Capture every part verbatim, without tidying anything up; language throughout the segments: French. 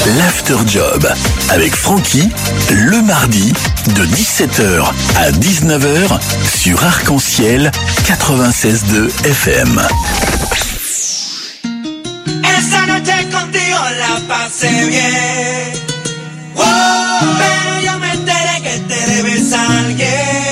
l'After Job avec Francky, le mardi de dix-sept heures à dix-neuf heures sur Arc-en-Ciel quatre-vingt-seize deux F M. Esa noche contigo la pasé bien. Wow, pero yo me enteré que te debes a alguien.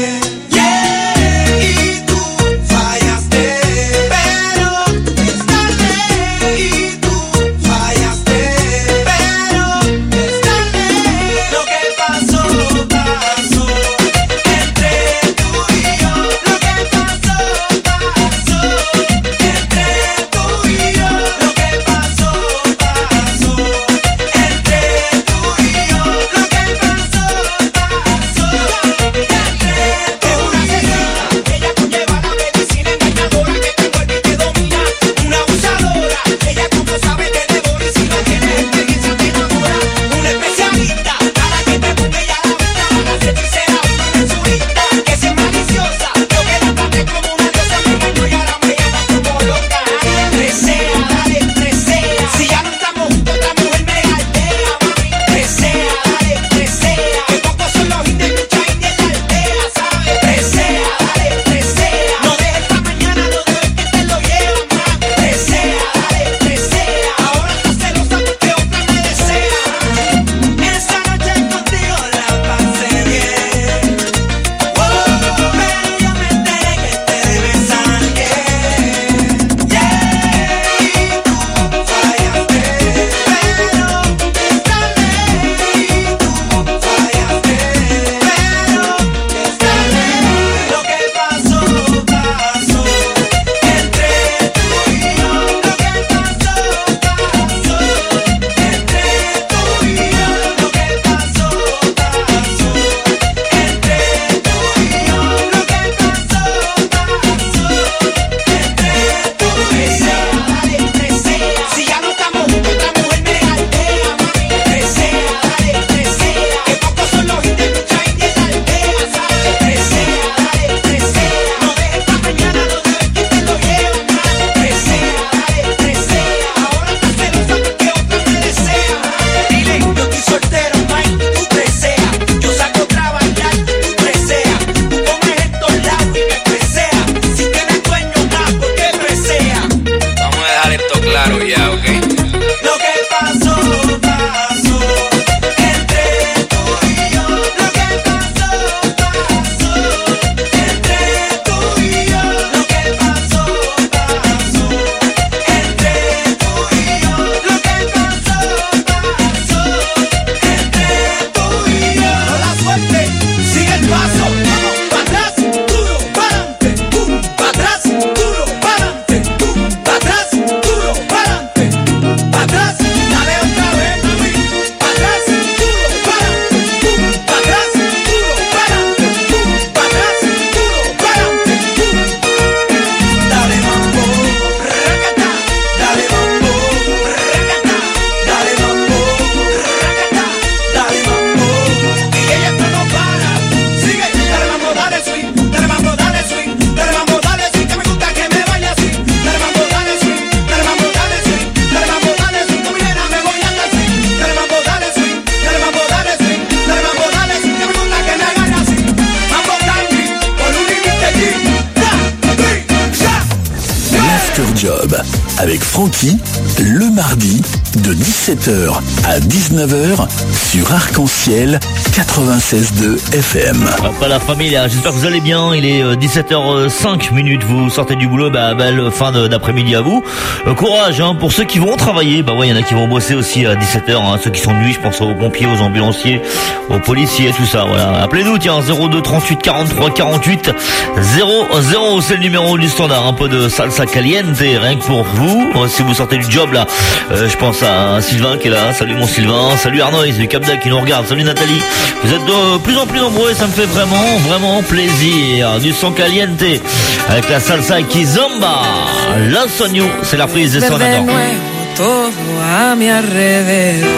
Avec Francky, le mardi de dix-sept heures à dix-neuf heures sur Arc-en-Ciel quatre-vingt-seize deux F M. Pas la famille, j'espère que vous allez bien. Il est dix-sept heures cinq minutes, vous sortez du boulot, bah belle fin d'après-midi à vous. Euh, courage hein, pour ceux qui vont travailler, bah ouais, il y en a qui vont bosser aussi à dix-sept heures, hein, ceux qui sont de nuit, je pense aux pompiers, aux ambulanciers, aux policiers, tout ça, voilà. Appelez-nous, tiens, zéro deux trente-huit quarante-trois quarante-huit zéro zéro, c'est le numéro du standard, un peu de salsa caliente, rien que pour vous. Si vous sortez du job là, euh, je pense à Sylvain qui est là. Salut mon Sylvain, salut Arnoïs du Cap d'Ac qui nous regarde, salut Nathalie. Vous êtes de plus en plus nombreux et ça me fait vraiment, vraiment plaisir. Du son caliente avec la salsa Kizomba. La Sonio, c'est la prise de Sonador. Todo a mi alrededor,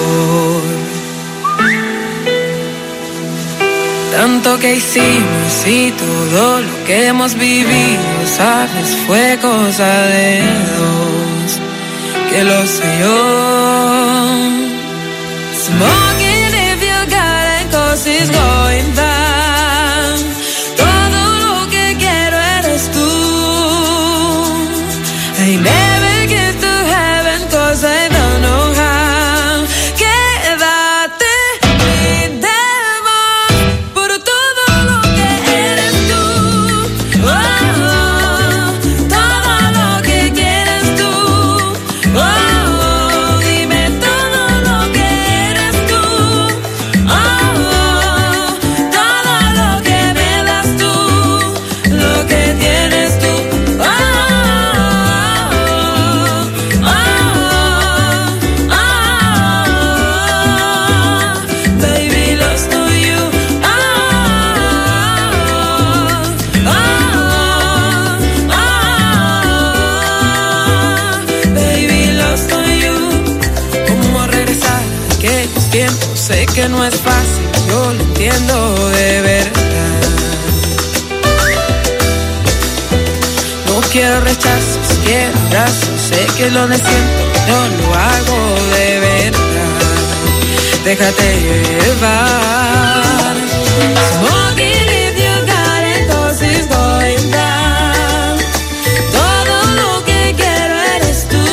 tanto que hicimos y todo lo que hemos vivido, sabes, fue cosa de dos, que lo sé yo. tiempo. Sé que no es fácil, yo lo entiendo de verdad. No quiero rechazos, quiero abrazos. Sé que lo siento, no lo hago de verdad. Déjate llevar. Smoking if you got it, 'cause it's going down. Todo lo que quiero eres tú.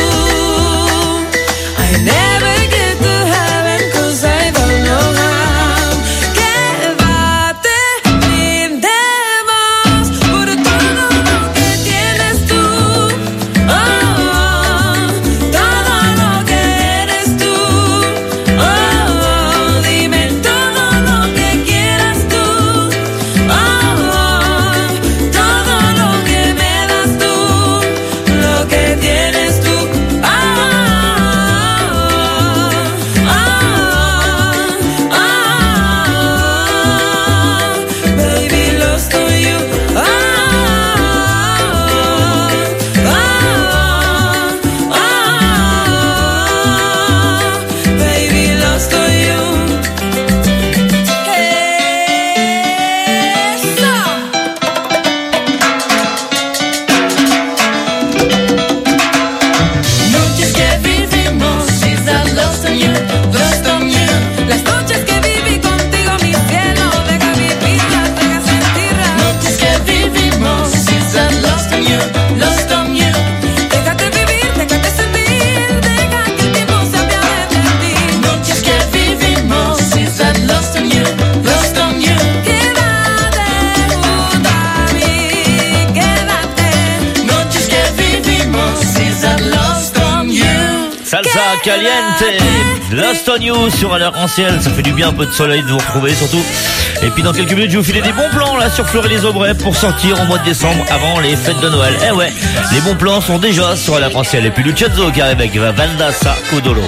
I never get to heaven 'cause I don't know how. Quédate sin demás por todo lo que tienes tú. Oh, todo lo que eres tú. Oh, dime todo lo que quieras tú. Oh, todo lo que me das tú, lo que tienes tú. Oh, oh, oh, baby, lost on you. Oh, oh, oh, baby, lost on you. Eso. Noches que vivimos, she's not lost on you, lost on you. Las noches que viví contigo, mi cielo, deja vivirlas, deja sentirlas. Noches que vivimos, she's not lost on you, lost on you. Déjate vivir, déjate sentir, deja que el tiempo se apiade de ti. Noches que vivimos, she's not lost on you, lost on you. Quédate junto a mí, quédate. Noches que vivimos, she's not lost on you. Salsa caliente, Lost on You sur un arc-en-ciel, ça fait du bien un peu de soleil de vous retrouver surtout. Et puis dans quelques minutes je vais vous filer des bons plans là sur Fleury-les-Aubrais pour sortir au mois de décembre avant les fêtes de Noël. Eh ouais, les bons plans sont déjà sur un arc-en-ciel. Et puis Lucenzo qui arrive avec Vandasa Codolo.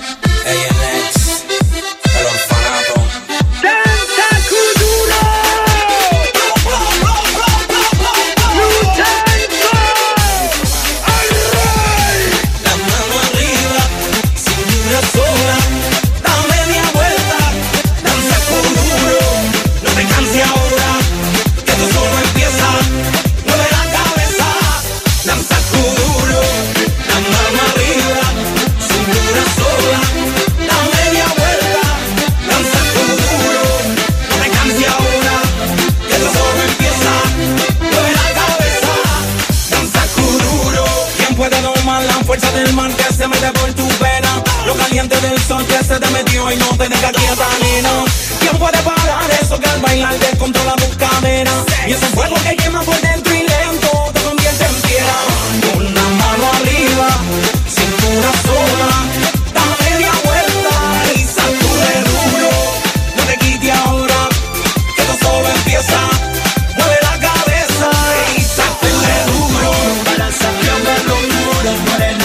Fuerza del mar que se mete por tu pena, lo caliente del sol que se te metió y no te deja quieta, nena. ¿Quién puede parar eso que al bailar descontrola tus caderas? Y ese fuego que quema por dentro y lento te convierte en piedra. Una mano arriba, cintura sola, da media vuelta y sacude duro. No te quite ahora, que esto solo empieza. Mueve la cabeza y sacude duro. Balanza bien de locura, morena.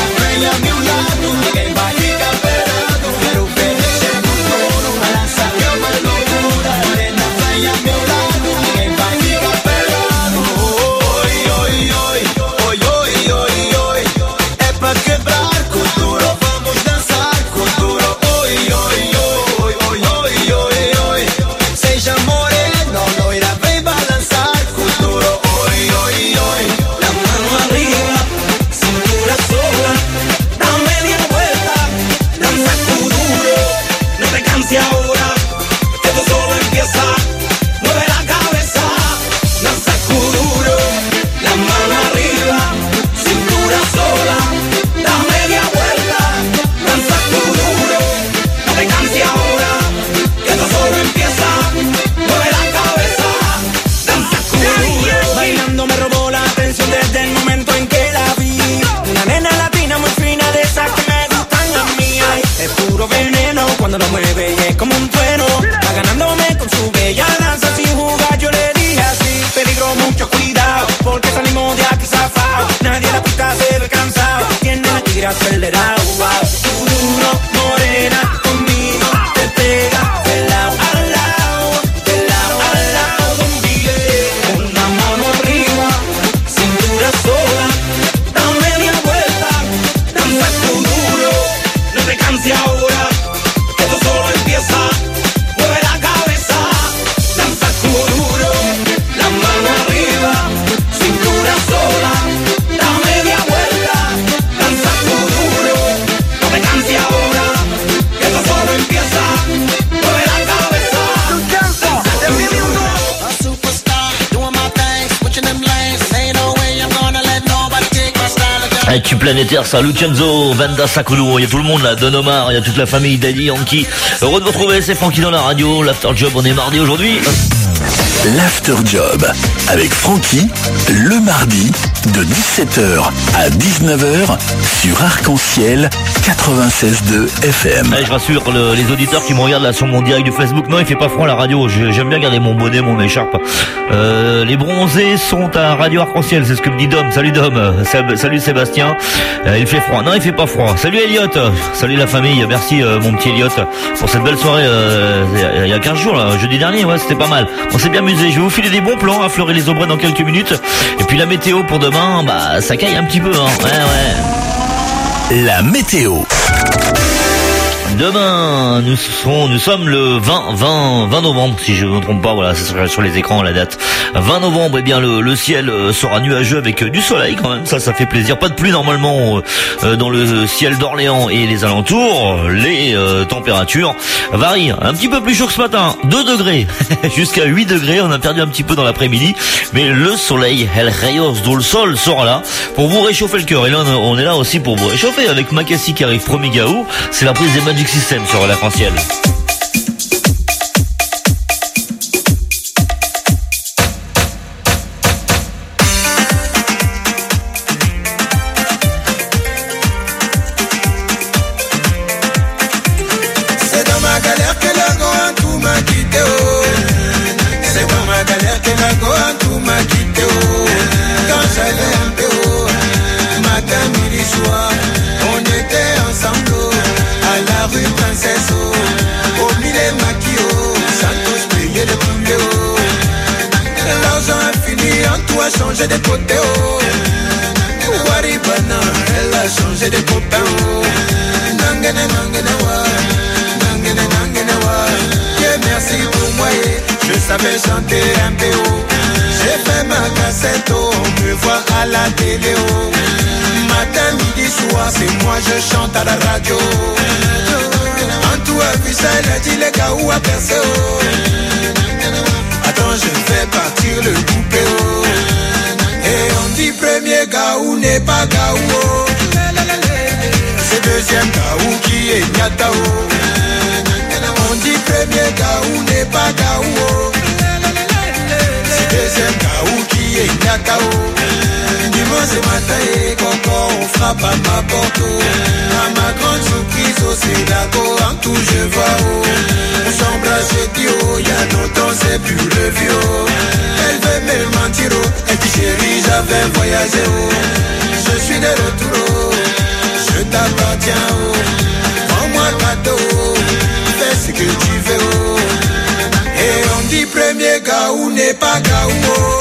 Cuando lo mueve y es como un trueno, va ganándome con su bella danza sin jugar. Yo le dije así, peligro, mucho cuidado, porque salimos de aquí zafado. Nadie en la pista se ve cansado, tiene la tigre acelerado. Tú duro, morena, conmigo te pega de lado a lado, de lado a lado, don Miguel. Una mano arriba, cintura sola, da media vuelta, danza tú duro, no te canses ahora. esto solo empieza. Mueve la cabeza, danza duro, la mano arriba, cintura sola, da media vuelta, danza duro, no te canses ahora, que esto solo empieza. Mueve la cabeza, A superstar, doing my thing, switching them lanes. Ain't no way I'm gonna let nobody take my style again. Avec tu planétaire, ça, Lucenzo, Vanda Sakulu, il y a tout le monde là, Don Omar, il y a toute la famille Daddy Yankee. Heureux de vous retrouver, c'est Francky dans la radio, l'After Job, on est mardi aujourd'hui. L'After Job avec Francky, le mardi de dix-sept heures à dix-neuf heures sur Arc-en-Ciel quatre-vingt-seize deux F M. Allez, je rassure le- les auditeurs qui me regardent là sur mon direct du Facebook. Non, il fait pas froid à la radio. Je- J'aime bien garder mon bonnet, mon écharpe. Euh, les bronzés sont à Radio Arc-en-Ciel. C'est ce que me dit Dom. Salut Dom. Seb- salut Sébastien. Euh, il fait froid. Non, il fait pas froid. Salut Elliot. Salut la famille. Merci euh, mon petit Elliot pour cette belle soirée. Euh, il y a- il y a quinze jours là, jeudi dernier. Ouais, c'était pas mal. On s'est bien amusé. Je vais vous filer des bons plans à Fleury-les-Aubrais dans quelques minutes. Et puis la météo pour demain, bah ça caille un petit peu. Hein. Ouais, ouais. La météo. Demain, nous serons, nous sommes le vingt, vingt, vingt novembre, si je ne me trompe pas, voilà, c'est sur, sur les écrans, la date. vingt novembre, eh bien, le, le ciel euh, sera nuageux avec euh, du soleil quand même, ça, ça fait plaisir. Pas de pluie normalement euh, dans le ciel d'Orléans et les alentours. Les euh, températures varient un petit peu plus chaud que ce matin, deux degrés, jusqu'à huit degrés, on a perdu un petit peu dans l'après-midi, mais le soleil, El Rayos do Sol sera là pour vous réchauffer le cœur. Et là, on est là aussi pour vous réchauffer avec Makassi qui arrive premier Gaou, c'est la prise des Magic System sur l'Arc-en-Ciel. C'est dans ma galère que la Gohan tout m'a quitté oh. C'est dans ma galère que la Gohan tout m'a quitté oh. Quand j'allais un peu haut, matin, midi, soir, on était ensemble oh. À la rue Princesse oh. Au milieu maquillot, Santos payait des poulets oh. L'argent a fini, en tout a changé de côté oh. Waribana, elle a changé de copain oh. Nangene, nangene, wa. Nangene, nangene, wa. Dieu merci pour moi, eh. Je savais chanter un peu haut. J'ai fait ma cassette, oh. On me voit à la télé, oh. Matin, midi, soir, c'est moi, je chante à la radio. En tout a vu ça, elle a dit les gars où a percé, oh. Attends, je fais partir le coupé, oh. Et on dit premier Gaou n'est pas Gaou oh. C'est deuxième Gaou qui est Nyatao. On dit premier Gaou n'est pas Gaou oh. C'est deuxième Gaou qui est Nyatao. Dimanche matin et encore on frappe à ma porte oh. À ma grande surprise oh, c'est la go en tout je vois oh. On s'embrasse et dit oh. Y'a longtemps c'est plus le vieux oh. Elle veut me mentir oh. Elle dit chérie j'avais voyagé oh. Je suis de retour oh. Je t'appartiens oh. Prends-moi cadeau oh. Fais ce que tu veux oh. Et on dit premier Gaou n'est pas Gaou oh.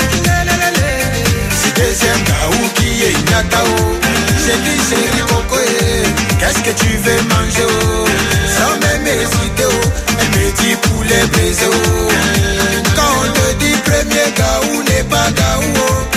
C'est deuxième Gaou qui est Nyatao. J'ai dit chérie Coco eh. Qu'est-ce que tu veux manger oh. Sans même hésiter oh. Elle me dit poulet braisé oh. Quand on te dit premier Gaou n'est pas Gaou oh.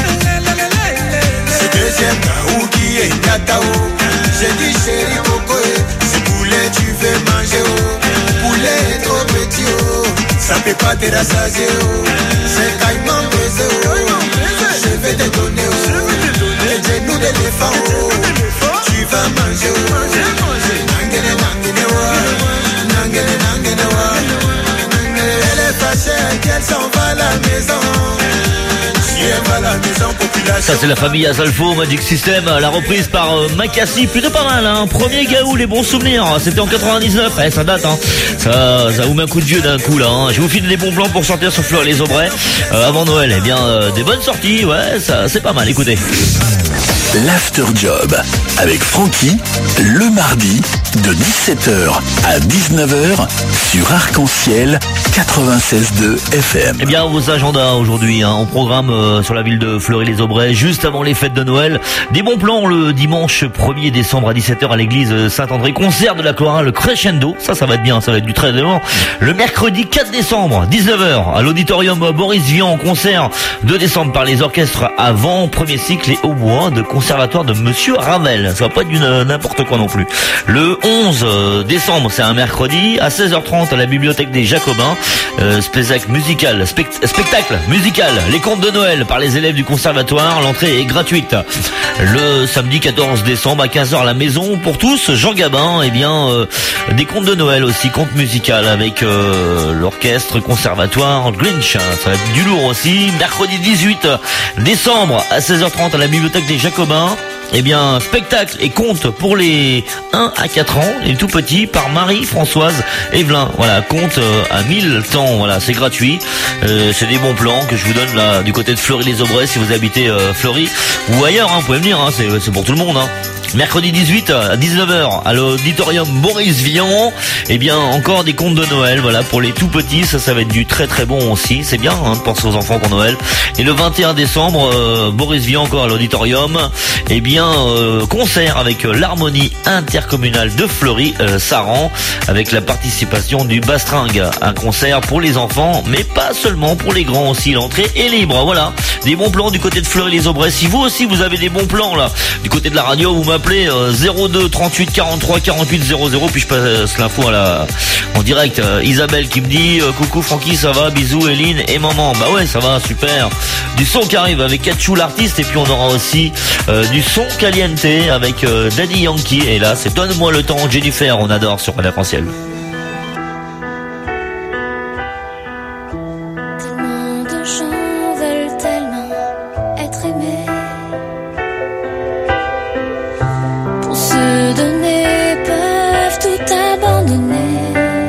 C'est deuxième Gaou qui est Nyatao. J'ai dit chérie Coco eh. C'est poulet tu veux manger oh. Poulet est trop petit oh. Ça peut pas te rassasier oh. C'est caïman braisé oh. Je vais te donner oh. Les genoux d'éléphant oh. Tu vas manger oh. Nangene nangene wa. Nangene nangene wa. Elle est fâchée qu'elle s'en va à la maison. Si elle va à la maison population. Ça c'est la famille Azalfo, Magic System, la reprise par euh, Makassi, plutôt pas mal hein. Premier Gaou, les bons souvenirs, c'était en quatre-vingt-dix-neuf, eh, ça date hein. Ça, ça vous met un coup de vieux d'un coup là hein. Je vous file des bons plans pour sortir sur Fleury-les-Aubrais euh, avant Noël, eh bien euh, des bonnes sorties, ouais, ça c'est pas mal, écoutez. L'After Job avec Francky, le mardi de dix-sept heures à dix-neuf heures sur Arc-en-Ciel quatre-vingt-seize deux F M. Eh bien, vos agendas aujourd'hui, hein, on programme euh, sur la ville de Fleury-les-Aubrais, juste avant les fêtes de Noël. Des bons plans le dimanche premier décembre à dix-sept heures à l'église Saint-André. Concert de la chorale Crescendo. Ça, ça va être bien, ça va être du très bien. Le mercredi quatre décembre, dix-neuf heures, à l'auditorium Boris Vian, concert deux décembre par les orchestres avant, premier cycle et hautbois de conservatoire de Monsieur Ravel. Ça va pas être du n'importe quoi non plus. Le onze décembre, c'est un mercredi, à seize heures trente à la bibliothèque des Jacobins. Euh, spectacle musical, spect- spectacle musical, les contes de Noël par les élèves du conservatoire, l'entrée est gratuite. Le samedi quatorze décembre à quinze heures à la maison pour tous, Jean Gabin, et eh bien euh, des contes de Noël aussi, contes musical avec euh, l'orchestre conservatoire Grinch, ça va être du lourd aussi. Mercredi dix-huit décembre à seize heures trente à la bibliothèque des Jacobins. Eh bien, spectacle et conte pour les un à quatre ans, les tout petits, par Marie-Françoise Evelyn. Voilà, conte euh, à mille temps, voilà, c'est gratuit. Euh, c'est des bons plans que je vous donne là du côté de Fleury-les-Aubrais si vous habitez euh, Fleury ou ailleurs, hein, vous pouvez venir, hein, c'est, c'est pour tout le monde. Hein. Mercredi dix-huit à dix-neuf heures à l'auditorium Boris Vian. Eh bien, encore des contes de Noël, voilà, pour les tout petits, ça, ça va être du très très bon aussi. C'est bien, hein, de penser aux enfants pour Noël. Et le vingt et un décembre, euh, Boris Vian encore à l'auditorium. Eh bien, euh, concert avec euh, l'harmonie intercommunale de Fleury-Saran, euh, avec la participation du Bastringue. Un concert pour les enfants, mais pas seulement pour les grands aussi. L'entrée est libre, voilà. Des bons plans du côté de Fleury-les-Aubrais. Si vous aussi vous avez des bons plans là, du côté de la radio, vous m'appelez euh, zéro deux trente-huit quarante-trois quarante-huit zéro zéro, puis je passe l'info à la en direct. Euh, Isabelle qui me dit euh, coucou Francky, ça va, bisous Eline et maman. Bah ouais, ça va, super. Du son qui arrive avec Kachou l'artiste, et puis on aura aussi euh, du son caliente avec euh, Daddy Yankee. Et là, c'est Donne-moi le temps, Jennifer, on adore sur Radio Arc-en-Ciel. Tellement de gens veulent tellement être aimés, pour se donner peuvent tout abandonner.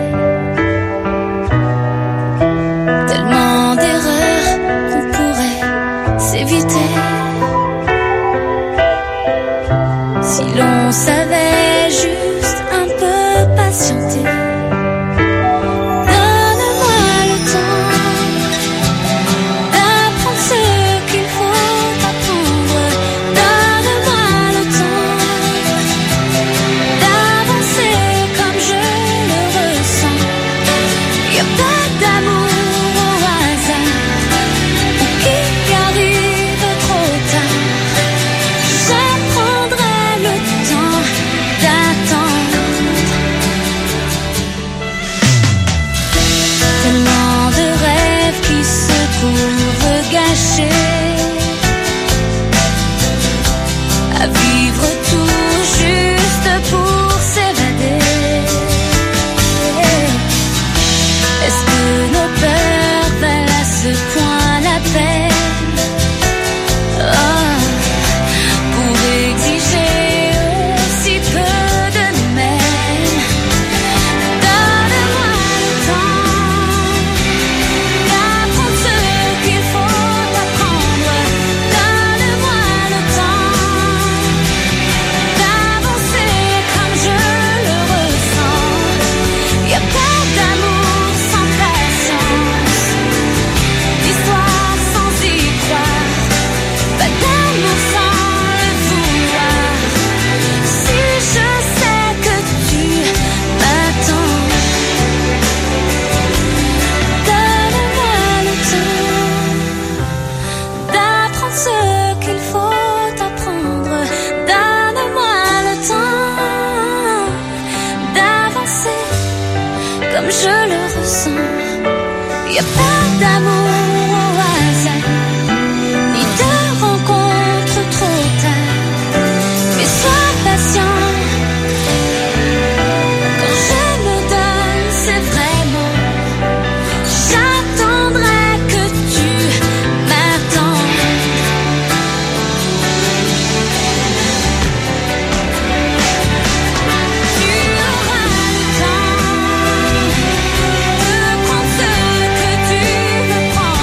Tellement d'erreurs qu'on pourrait s'éviter si l'on savait juste un peu patienter. Donne-moi le temps d'apprendre ce qu'il faut apprendre. Donne-moi le temps d'avancer comme je le ressens. Y a pas d'amour au hasard ou qui arrive trop tard. Je prendrai le temps d'attendre. Tellement de rêves qui se trouvent gâchés, à vivre tout juste pour s'évader. Est-ce que nos peurs valent à ce point la peine? Oh, pour exiger aussi peu de nous-mêmes. Donne-moi le temps d'apprendre ce qu'il faut apprendre. Donne-moi le temps d'avancer comme je le ressens. Y a pas d'amour sans patience, d'histoire sans y croire, pas d'amour sans le vouloir. Si je sais que tu m'attends, donne-moi le temps d'apprendre ce qu'il faut apprendre. Donne-moi le temps d'avancer comme je le ressens. Y a pas d'amour au hasard, ni de rencontre trop tard. Mais sois patient, quand je me donne, c'est vraiment. J'attendrai que tu m'attends. Tu auras le temps de prendre ce que tu veux prendre.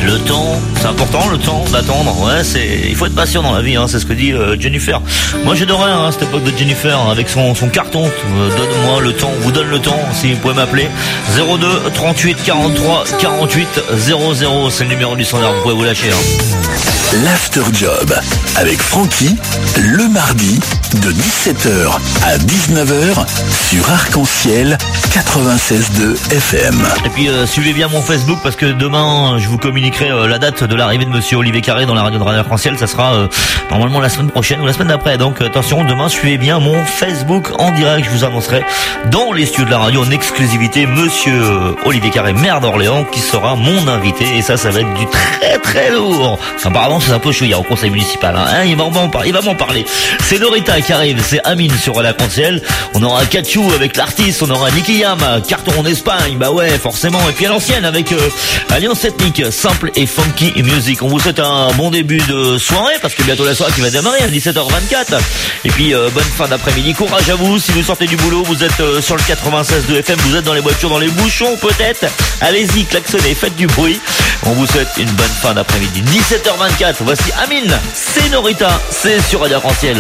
Le temps, c'est important le temps d'attendre. Ouais, c'est, il faut être patient dans la vie, hein, c'est ce que dit euh, Jennifer. Moi j'adorais hein, cette époque de Jennifer avec son son carton. Euh, donne-moi le temps, vous donne le temps. Si vous pouvez m'appeler zéro deux trente-huit quarante-trois quarante-huit zéro zéro, c'est le numéro du standard. Vous pouvez vous lâcher. Hein. L'After Job avec Francky le mardi de dix-sept heures à dix-neuf heures sur Arc-en-Ciel quatre-vingt-seize deux F M. Et puis euh, suivez bien mon Facebook parce que demain je vous communiquerai euh, la date de l'arrivée de Monsieur Olivier Carré dans la radio de Radio Arc-en-Ciel. Ça sera euh, normalement la semaine prochaine ou la semaine d'après. Donc attention, demain suivez bien mon Facebook en direct. Je vous annoncerai dans les studios de la radio en exclusivité Monsieur euh, Olivier Carré, maire d'Orléans, qui sera mon invité. Et ça, ça va être du très très lourd. Enfin, apparemment c'est un peu chouillard au conseil municipal. Hein. Hein, il va m'en parler. Il va m'en parler. C'est Norita qui arrive. C'est Amine sur Radio Arc-en-Ciel. On aura Kachou avec l'artiste. On aura Nicky Yam, carton en Espagne. Bah ouais, forcément. Et puis à l'ancienne avec euh, Alliance Ethnique, simple et funky music. On vous souhaite un bon début de soirée parce que bientôt la soirée qui va démarrer à dix-sept heures vingt-quatre. Et puis euh, bonne fin d'après-midi. Courage à vous. Si vous sortez du boulot, vous êtes euh, sur le quatre-vingt-seize deux F M, vous êtes dans les voitures, dans les bouchons peut-être. Allez-y, klaxonnez, faites du bruit. On vous souhaite une bonne fin d'après-midi. dix-sept heures vingt-quatre. Voici Amine. C'est Norita. C'est sur Radio Arc-en-Ciel.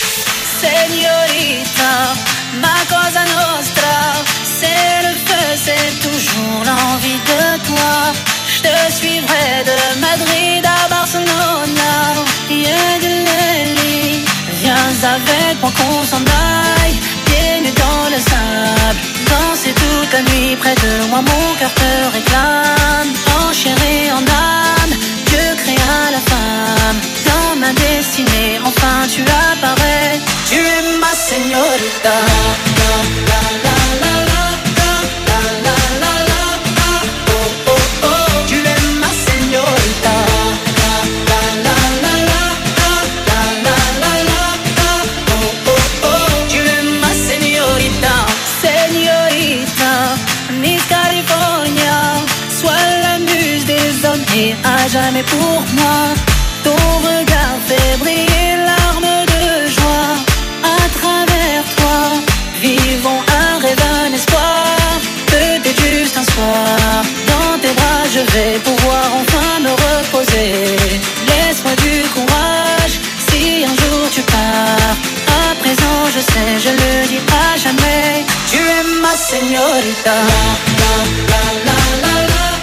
Señorita, ma cosa nostra, c'est le feu, c'est toujours l'envie de toi. Je te suivrai de Madrid à Barcelona. Yeah, de Nelly, viens avec moi qu'on s'en aille. Pieds nus dans le sable, danser toute la nuit près de moi, mon cœur te réclame. En chair et en âme, Dieu créa la femme. Dans ma destinée, enfin tu apparais. Tu es ma señorita. La, la, la, la, la, la, la, la, la, la. Oh, oh, oh. Tu es ma señorita. La, la, la, la, la, la, la, la, la, la. Oh, oh, oh. Tu es ma señorita. Señorita, Miss California, sois la muse des hommes et à jamais pour moi. Ton regard fait briller l'arme de joie. À travers toi, vivons un rêve, un espoir. Peut-être juste un soir, dans tes bras je vais pouvoir enfin me reposer. Laisse-moi du courage, si un jour tu pars. À présent je sais, je le dis à jamais. Tu es ma señorita. La, la, la, la, la, la.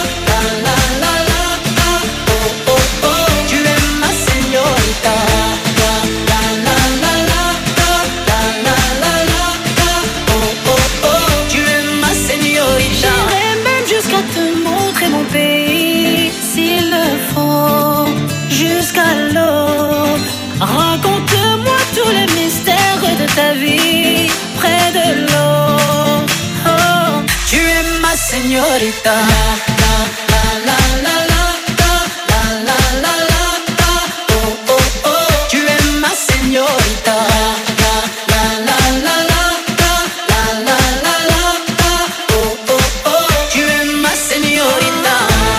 Raconte-moi tous les mystères de ta vie près de l'eau. Oh, tu es ma señorita. La, la, la, la, la, la, la, la, la, la. Oh, oh, oh, tu es ma señorita. La, la, la, la, la, la, la, la, la, la. Oh, oh, oh, tu es ma señorita.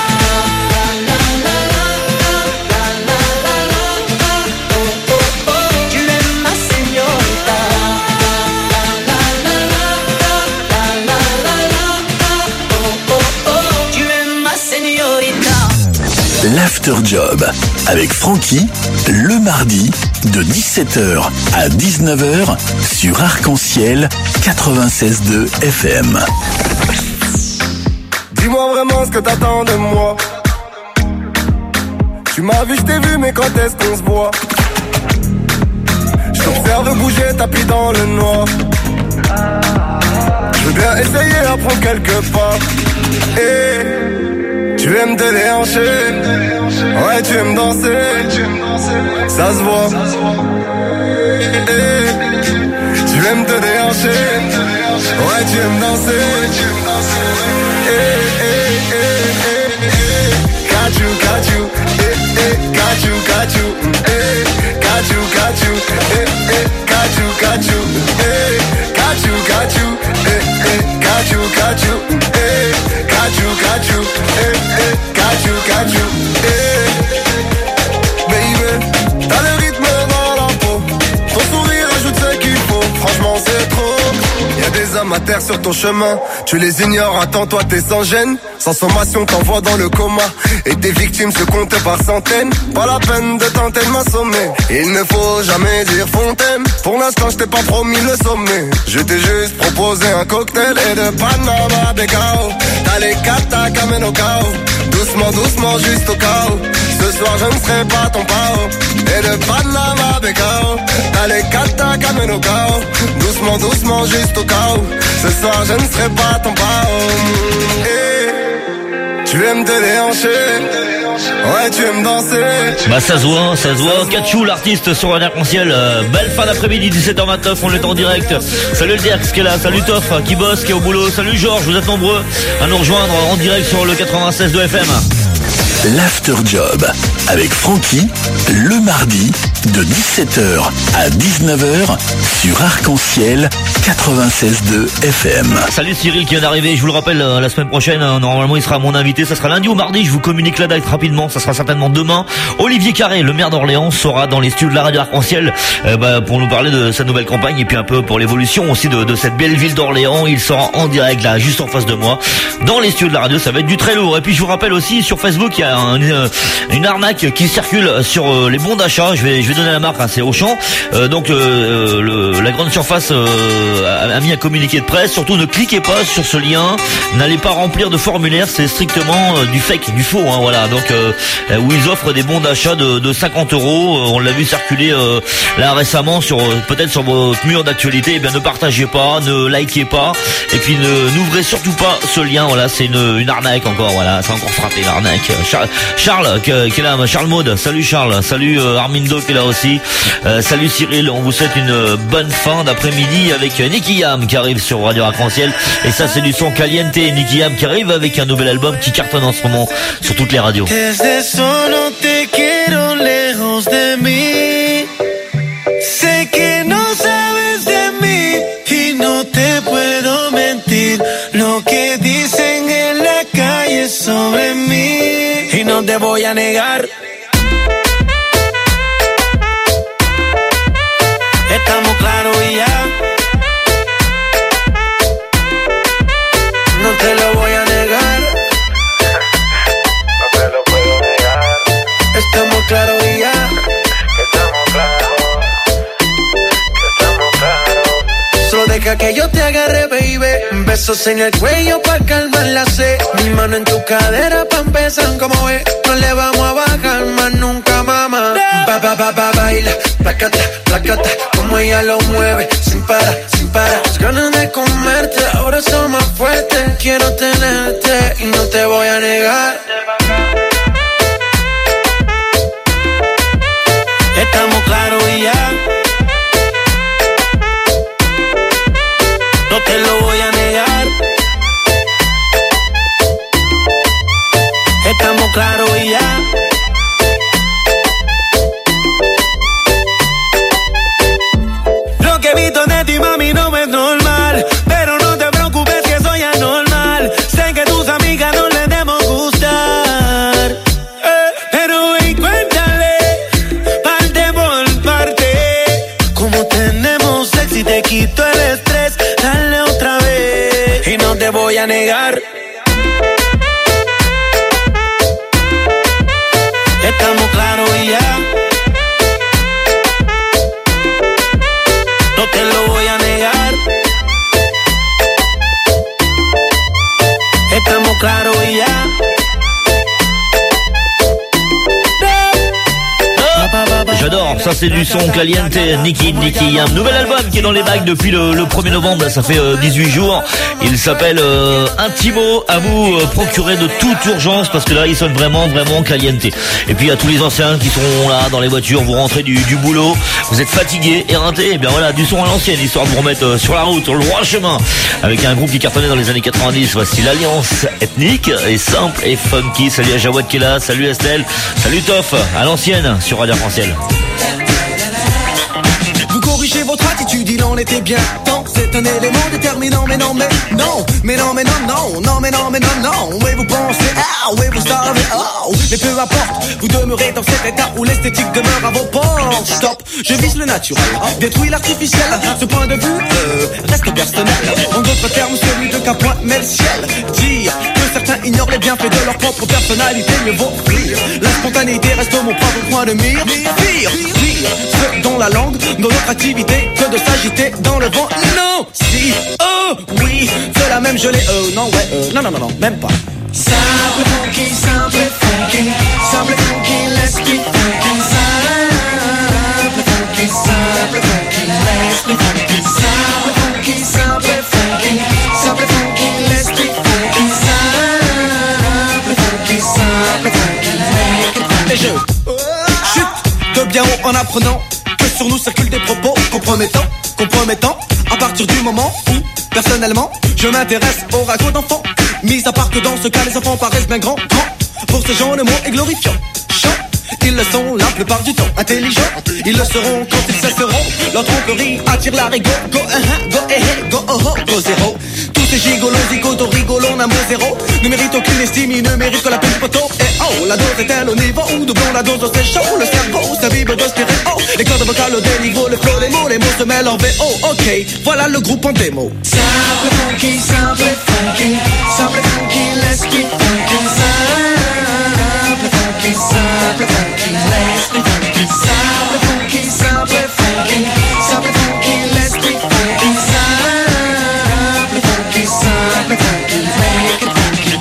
L'After Job avec Francky le mardi de dix-sept heures à dix-neuf heures sur Arc-en-Ciel quatre-vingt-seize deux F M. Dis-moi vraiment ce que t'attends de moi. Tu m'as vu, je t'ai vu, mais quand est-ce qu'on se voit? Je t'observe bouger, tapis dans le noir. Je veux bien essayer à prendre quelques pas. Et tu aimes te déhancher. Ouais, tu aimes danser. Ça se voit. Et tu aimes te déhancher. Ouais, tu aimes danser. Eh, eh, eh, eh, eh. Got you, got you. Eh, eh, got you, got you. Eh, got you, got you. Eh, eh, got you, got you. Eh, got you, got you. Eh, eh, got you, got you. Eh, got you, got you. Eh, eh, got you, got you. Eh, baby, t'as le rythme dans la peau. Ton sourire ajoute ce qu'il faut. Franchement, c'est trop. Y'a des hommes à terre sur ton chemin. Tu les ignores, attends toi t'es sans gêne. Sans sommation t'envoies dans le coma. Et tes victimes se comptent par centaines. Pas la peine de tenter de m'assommer. Il ne faut jamais dire fontaine. Pour l'instant je t'ai pas promis le sommet. Je t'ai juste proposé un cocktail et de Panama de Cao. T'as les katas qu'amène au chaos. Doucement, doucement, juste au chaos. Ce soir je ne serai pas ton pao. Et de Panama de Cao. T'as les katas qu'amène au chaos. Doucement, doucement, juste au chaos. Ce soir je ne serai pas ton pao. Hey, tu aimes te déhancher. Ouais, tu aimes danser. Bah ça se voit, ça se voit. Kachou, l'artiste sur un arc-en-ciel. Euh, belle fin d'après-midi, dix-sept heures vingt-neuf, on est en direct. Salut le Derx qui est là, salut Toff qui bosse, qui est au boulot. Salut Georges, vous êtes nombreux à nous rejoindre en direct sur le quatre-vingt-seize de F M. L'After Job avec Francky, le mardi de dix-sept heures à dix-neuf heures sur Arc-en-Ciel quatre-vingt-seize deux F M. Salut Cyril qui vient d'arriver, je vous le rappelle, la semaine prochaine, normalement il sera mon invité, ça sera lundi ou mardi, je vous communique la date rapidement, ça sera certainement demain. Olivier Carré, le maire d'Orléans, sera dans les studios de la radio Arc-en-Ciel euh, bah, pour nous parler de sa nouvelle campagne et puis un peu pour l'évolution aussi de, de cette belle ville d'Orléans. Il sera en direct là, juste en face de moi, dans les studios de la radio, ça va être du très lourd. Et puis je vous rappelle aussi, sur Facebook, il y a un, une, une arnaque qui circule sur euh, les bons d'achat, je vais, je vais donner la marque, hein, c'est Auchan. Euh, donc euh, le, la grande surface euh, a, a mis un communiqué de presse, surtout ne cliquez pas sur ce lien, n'allez pas remplir de formulaire, c'est strictement euh, du fake, du faux, hein, voilà. Donc euh, où ils offrent des bons d'achat de, de cinquante euros, on l'a vu circuler euh, là récemment sur peut-être sur votre mur d'actualité. Eh bien ne partagez pas, ne likez pas, et puis ne n'ouvrez surtout pas ce lien. Voilà, c'est une, une arnaque encore. Voilà, c'est encore frappé l'arnaque. Charles, Charles qui, qui est là, Charles Maud. Salut Charles, salut euh, Armindo qui est là aussi. Euh, salut Cyril, on vous souhaite une bonne fin d'après-midi avec Nicky Jam qui arrive sur Radio Arc-en-Ciel. Et ça c'est du son caliente. Nicky Jam qui arrive avec un nouvel album qui cartonne en ce moment sur toutes les radios. Desde solo te quiero lejos de mí. Sé que no sabes de mí y no te puedo mentir. Lo que dicen en la calle sobre mí y no te voy a negar. Estamos claros y ya. No te lo voy a negar. No te lo puedo negar. Estamos claros y ya. Estamos claros. Estamos claros. Solo deja que yo te agarre, baby. Besos en el cuello pa' calmar la sed. Mi mano en tu cadera pa' empezar como es. No le vamos a bajar más nunca, mamá. Ba, ba, ba, ba, baila, placata, placata. Como ella lo mueve, sin parar, sin parar. Las ganas de comerte, ahora son más fuertes. Quiero tenerte y no te voy a negar. Estamos claros y ya. No te lo voy a negar. Estamos claros y ya. Lo que he visto de ti, mami, no es normal. Pero no te preocupes que soy anormal. Sé que tus amigas no les debemos gustar. Eh, pero ven, cuéntale, parte por parte. Como tenemos sexo y te quito el estrés. Dale otra vez y no te voy a negar. Estamos claros y ya. No te lo voy a negar. Estamos claros y ya. J'adore, ça c'est du son caliente, Nicky, Nicky Jam. Nouvel album qui est dans les bacs depuis le, le premier novembre, ça fait euh, dix-huit jours. Il s'appelle euh, Intimo, à vous euh, procurer de toute urgence parce que là il sonne vraiment, vraiment caliente. Et puis il y a tous les anciens qui sont là dans les voitures, vous rentrez du, du boulot, vous êtes fatigués, éreintés, et bien voilà, du son à l'ancienne, histoire de vous remettre euh, sur la route, sur le droit chemin. Avec un groupe qui cartonnait dans les années quatre-vingt-dix, voici l'Alliance ethnique et simple et funky. Salut à Jawad qui est là, salut Estelle, salut Toff, à l'ancienne sur Radio Arc-en-Ciel. Vous corrigez votre attitude, il en était bien temps. c'est un élément déterminant. Mais non, mais non, mais non, mais non, non, non, mais non, mais non, non. Oui, vous pensez, ah, oui, vous savez, oh. Mais peu importe, vous demeurez dans cet état où l'esthétique demeure à vos portes. Stop, je vise le naturel, détruis l'artificiel. Ce point de vue euh, reste personnel. En d'autres termes, celui de qu'un point met le ciel. Dire que certains ignorent les bienfaits de leur propre personnalité, mieux vaut fuir. La spontanéité reste mon propre point de mire. Pire, pire, ce dont la langue, dans notre activité, que de s'agiter dans le vent. Non, si, oh, oui, c'est la même gelée. Euh, non, ouais, euh, non, non, non, non, même pas. Simple funky, simple funky, simple funky, let's keep funky. Simple funky, simple funky, let's keep funky. Simple funky, simple funky, simple funky, let's keep funky. Simple funky, simple funky, let's keep funky. Et je chute de bien haut en apprenant que sur nous circulent des propos compromettants, compromettants. À partir du moment où, personnellement, je m'intéresse au ragot d'enfants. Mis à part que dans ce cas, les enfants paraissent bien grands, grands. Pour ce genre, le mot est glorifiant. Chant, ils le sont la plupart du temps. Intelligents, ils le seront quand ils cesseront. Leur tromperie attire la rigo. Go, uh -huh, go, eh, eh, go, oh, oh, go, zéro. Tous ces gigolos, zigotos, rigolos, n'amour zéro. Ne méritent aucune estime, ils ne méritent que la peine poteau. Et oh, la dose est-elle au niveau où doublons la dose, c'est chaud. Le cerveau s'avive de stéréo. Les cordes vocales au déniveau, le flow, les mots, les mots se mêlent en V O. Ok, voilà le groupe en démo. Simple funky, simple funky, simple funky, let's keep funky. Simple funky, simple funky, let's keep funky. Simple funky, simple funky, simple funky, let's keep funky. Simple funky, simple funky, let's keep funky.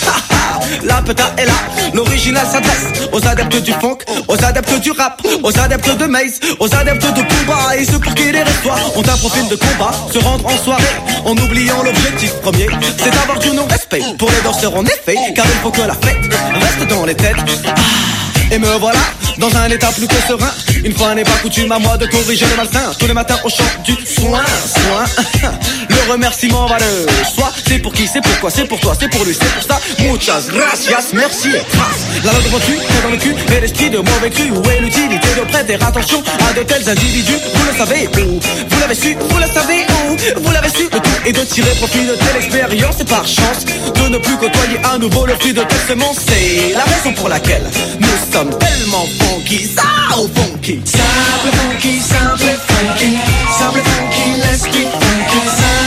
La peta est là, l'original s'adresse aux adeptes du funk, aux adeptes du rap, aux adeptes de Maze, aux adeptes de Pumba et ceux pour qui les restoirs ont un profil de combat. Se rendre en soirée en oubliant l'objectif premier, c'est d'avoir du non-respect pour les danseurs en effet, car il faut que la fête reste dans les têtes. Ah, et me voilà dans un état plus que serein. Une fois n'est pas coutume à moi de corriger le malsain. Tous les matins au chant du soin, soin. Le remerciement va le soi. C'est pour qui, c'est pourquoi, c'est pour toi, c'est pour lui, c'est pour ça. Muchas gracias, merci et grâce. La langue reçue, c'est dans le cul, et l'esprit de mauvais cru. Où est l'utilité de prêter attention à de tels individus? Vous le savez où? Vous l'avez su, vous le savez où? Vous l'avez su, le tout est de tirer profit de telle expérience. Et par chance, de ne plus côtoyer à nouveau le fruit de telle semence. C'est la raison pour laquelle nous sommes tellement funky, ça au funky. Simple funky, simple funky, simple funky, let's keep funky.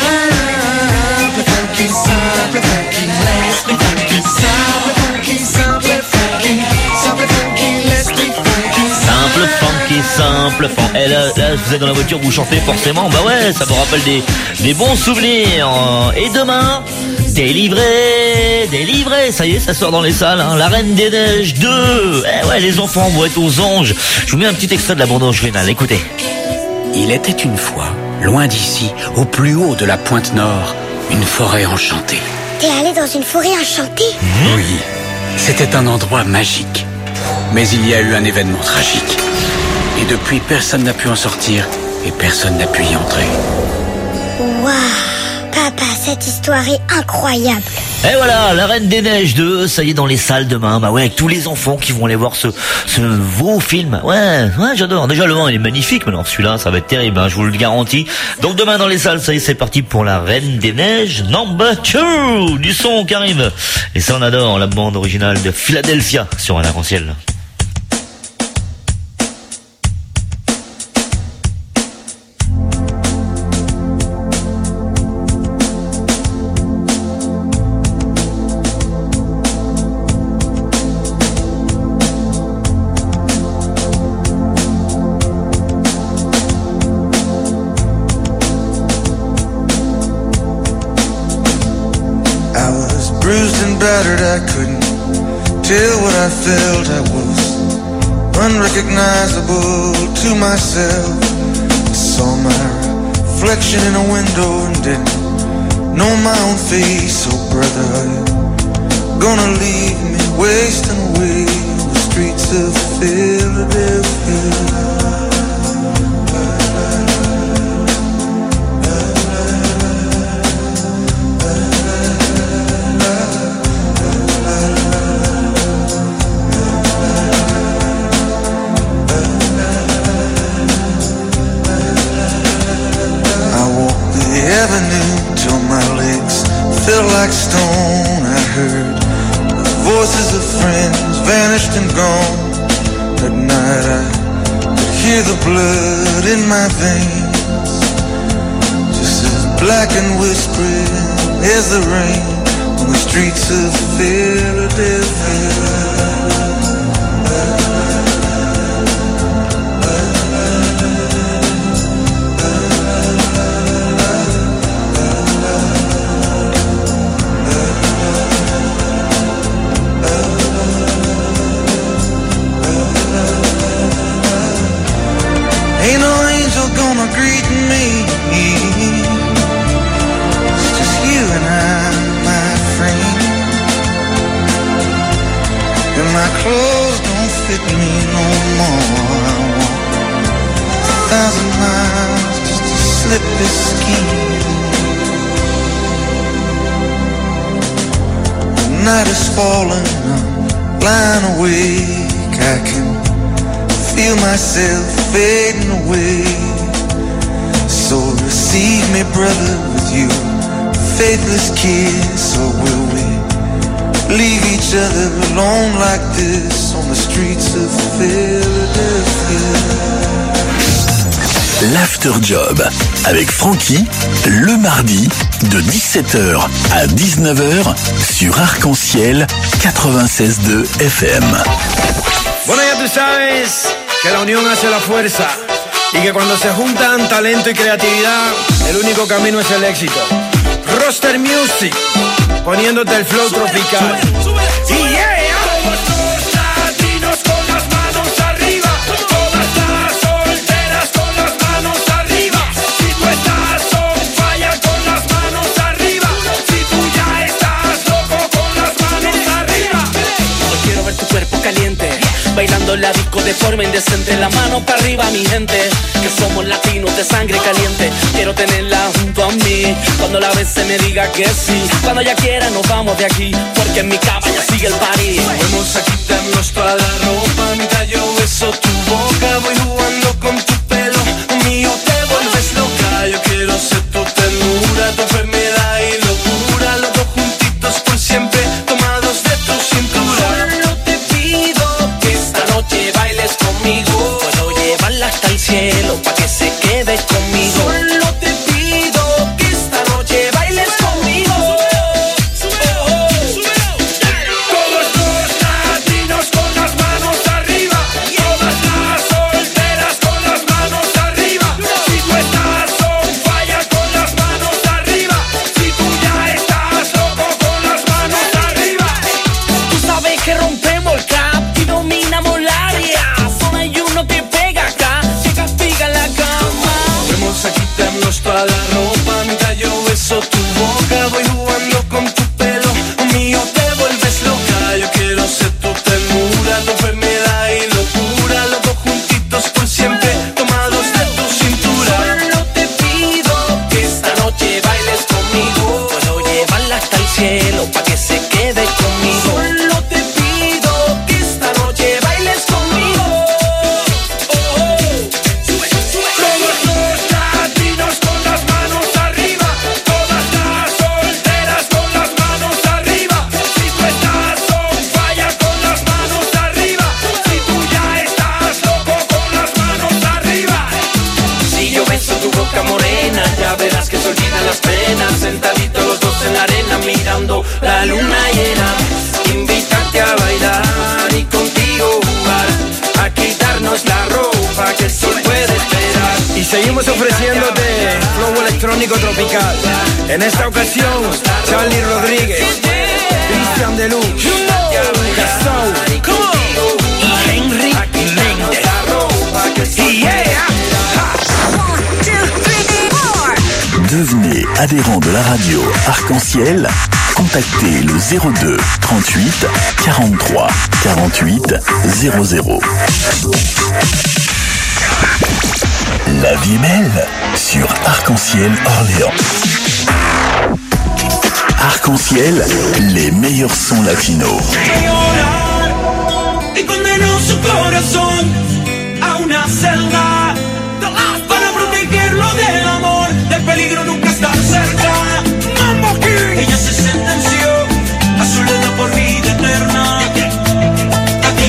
Simple funky, simple funky, let's keep funky. Simple funky, simple funky, simple funky, let's keep funky. Simple funky, simple fun. Et là, là, vous êtes dans la voiture, vous chantez forcément. Bah ouais, ça vous rappelle des, des bons souvenirs. Et demain, délivré, délivré, ça y est, ça sort dans les salles, hein. La Reine des Neiges deux. Eh ouais, les enfants vont être aux anges. Je vous mets un petit extrait de la bande originale, écoutez. Il était une fois, loin d'ici, au plus haut de la pointe nord, une forêt enchantée. T'es allé dans une forêt enchantée? Mmh. Oui, c'était un endroit magique. Mais il y a eu un événement tragique. Et depuis, personne n'a pu en sortir et personne n'a pu y entrer. Waouh! Papa, cette histoire est incroyable. Et voilà, La Reine des Neiges deux, ça y est, dans les salles demain. Bah ouais, avec tous les enfants qui vont aller voir ce, ce beau film. Ouais, ouais, j'adore. Déjà, le un, il est magnifique, mais alors celui-là, ça va être terrible, hein, je vous le garantis. Donc demain, dans les salles, ça y est, c'est parti pour La Reine des Neiges number two. Du son qui arrive. Et ça, on adore, la bande originale de Philadelphia sur un arc-en-ciel. Battered, I couldn't tell what I felt. I was unrecognizable to myself. I saw my reflection in a window and didn't know my own face. Oh brother, are you gonna leave me wasting away on the streets of Philadelphia? vanished and gone. At night I could hear the blood in my veins, just as black and whispering as the rain on the streets of Philadelphia. Ain't no angel gonna greet me. It's just you and I, my friend. And my clothes don't fit me no more. I walk a thousand miles just to slip this skin. The night is falling, I'm lying awake. I can feel myself fading away. So receive me, brother, with you faithless kiss. Or will we leave each other alone like this on the streets of Philadelphia? L'After Job avec Francky, le mardi de dix-sept heures à dix-neuf heures sur Arc-en-Ciel quatre-vingt-seize deux F M. Bueno, ya tú sabes que la unión hace la fuerza y que cuando se juntan talento y creatividad, el único camino es el éxito. Roster Music, poniéndote el flow tropical. Y yeah. Bailando la disco de forma indecente, la mano para arriba mi gente, que somos latinos de sangre caliente. Quiero tenerla junto a mí, cuando la vez se me diga que sí. Cuando ella quiera nos vamos de aquí, porque en mi cama ya sigue el party. Vamos a quitarnos toda la ropa, mientras yo beso tu boca. Voy jugando con tu pelo, mío te vuelves loca. Yo quiero ser tu ternura, tu enfermedad y locura. Los dos juntitos por siempre, tomados de tu cintura. Conmigo, puedo llevarla hasta el cielo pa' que se quede conmigo. Solo te pido que esta noche bailes conmigo. Todos los latinos con las manos arriba, todas las solteras con las manos arriba. Si tú estás on fire con las manos arriba, si tú ya estás loco con las manos arriba. Tú sabes que rompemos el cap y dominamos la área. Vamos a quitarnos toda la ropa, mientras yo beso tu boca. Voy jugando con tu pelo, mío te vuelves loca. Yo quiero ser tu ternura, tu enfermedad y locura. Los dos juntitos por siempre, tomados de tu cintura. Solo te pido que esta noche bailes conmigo. Puedo llevarla hasta el cielo pa' que se quede conmigo. Solo te pido que esta noche bailes conmigo. Morena, ya verás que se olvidan las penas. Sentaditos los dos en la arena mirando la luna llena. Invitarte a bailar y contigo jugar, a quitarnos la ropa que el sol puede esperar. Y seguimos ofreciéndote flow electrónico tropical. En esta ocasión, Charlie Rodríguez, Cristian Deluxe, Gasol y Henry Méndez. Y yeah. Devenez adhérent de la radio Arc-en-Ciel. Contactez le zéro deux trente-huit quarante-trois quarante-huit zéro zéro. La vie est belle sur Arc-en-Ciel Orléans. Arc-en-Ciel, les meilleurs sons latinos. Y condenó su corazón a una celda para protegerlo del amor, del peligro nunca estar cerca. Ella se sentenció a soledad por vida eterna.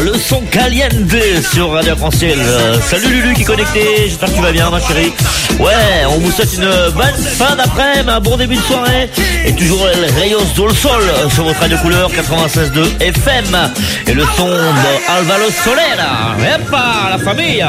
le son caliente sur Radio Arc-en-Ciel. Euh, salut Lulu qui est connecté, j'espère que tu vas bien ma chérie. Ouais, on vous souhaite une bonne fin d'après-midi, un bon début de soirée. Et toujours El Rayos del Sol sur votre radio couleur quatre-vingt-seize virgule deux F M. Et le son de Álvaro Soler. Epa, la famille.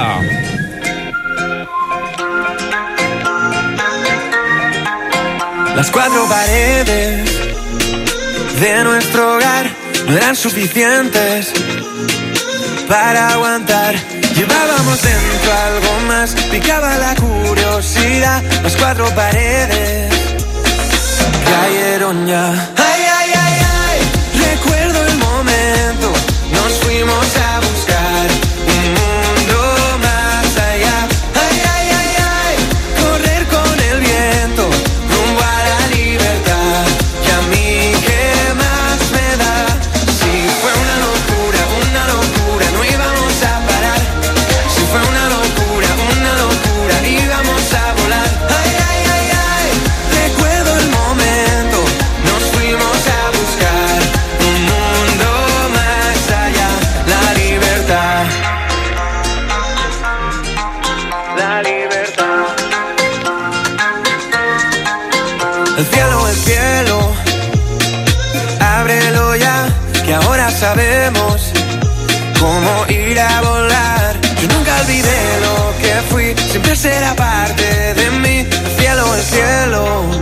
Las cuatro paredes de nuestro hogar no eran suficientes para aguantar. Llevábamos dentro algo más, picaba la curiosidad. Las cuatro paredes cayeron ya. Ay, ay, ay, ay, recuerdo el momento, nos fuimos a buscar un mundo más allá. Ay, ay, ay, ay, correr con el viento rumbo a la libertad. Y a mí, ¿qué más me da? Si fue una locura, una locura, no íbamos a parar. Si fue una locura, una locura, íbamos a volar. Ay, ay, ay, ay, recuerdo el momento, nos fuimos a buscar un mundo más allá. La libertad, la libertad. El cielo, el cielo, ábrelo ya, que ahora sabemos cómo ir a volar. Yo nunca olvidé lo que fui, siempre será parte de mí. El cielo, el cielo,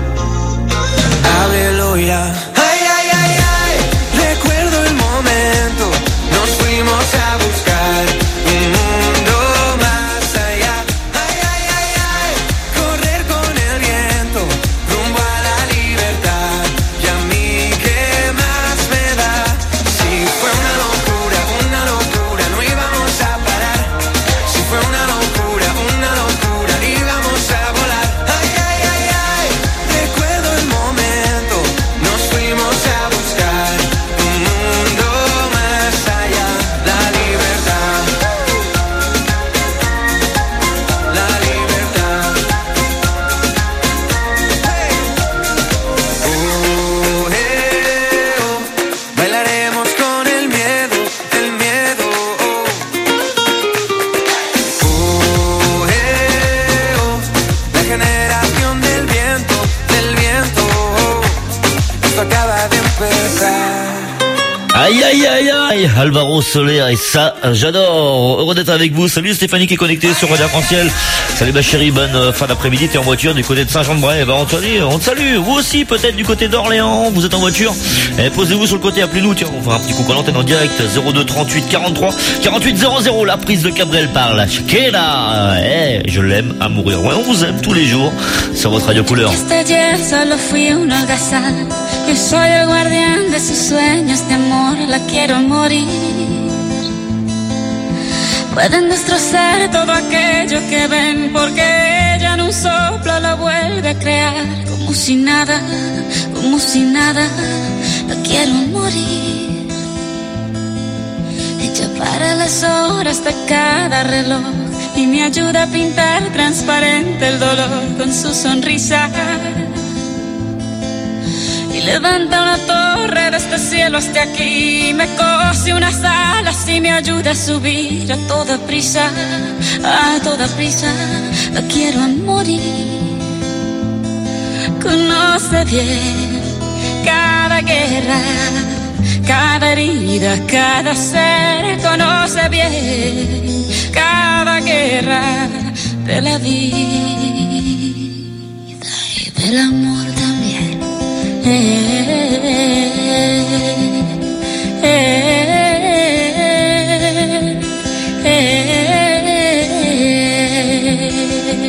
ábrelo ya. Ay, ay, ay, ay, recuerdo el momento, nos fuimos a buscar un mundo más allá. Ay, ay, ay, ay, correr con el viento rumbo a la libertad. Y a mí, ¿qué más me da? Si fue una locura, una locura, no íbamos a parar. Si fue una locura, una locura, íbamos a volar. Ay, ay, ay, ay, recuerdo el momento, nos fuimos a buscar un mundo más allá. La libertad, la libertad. Oh, eh, oh, bailaremos con el miedo, el miedo. Oh, oh, eh, oh, la generación del viento, del viento. Oh, esto acaba de empezar. Aïe aïe aïe aïe, Álvaro Soler, et ça j'adore. Heureux d'être avec vous. Salut Stéphanie qui est connectée sur Radio Arc-en-Ciel. Salut ma chérie, bonne euh, fin d'après-midi. T'es en voiture du côté de Saint-Jean-de-Bray. Ben on te salue, on te salue. Vous aussi peut-être du côté d'Orléans. Vous êtes en voiture. Eh, posez-vous sur le côté, appelez-nous. Tiens, on va faire un petit coup à l'antenne en direct. zéro deux trente-huit quarante-trois quarante-huit zéro zéro. La prise de Cabrel parle. Shakira. Eh, je l'aime à mourir. Ouais, on vous aime tous les jours sur votre radio couleur. Este ayer solo fui un holgazán. Yo soy el guardián de sus sueños de amor. La quiero morir. Pueden destrozar todo aquello que ven, porque ella en un soplo la vuelve a crear. Como si nada, como si nada. La quiero morir. Ella para las horas de cada reloj y me ayuda a pintar transparente el dolor con su sonrisa. Y levanta una torre desde el cielo hasta aquí, me cose unas alas y me ayuda a subir a toda prisa, a toda prisa. La quiero a morir. Conoce bien cada guerra, cada herida, cada ser. Conoce bien cada guerra de la vida y del amor también. Eh, eh, eh, eh.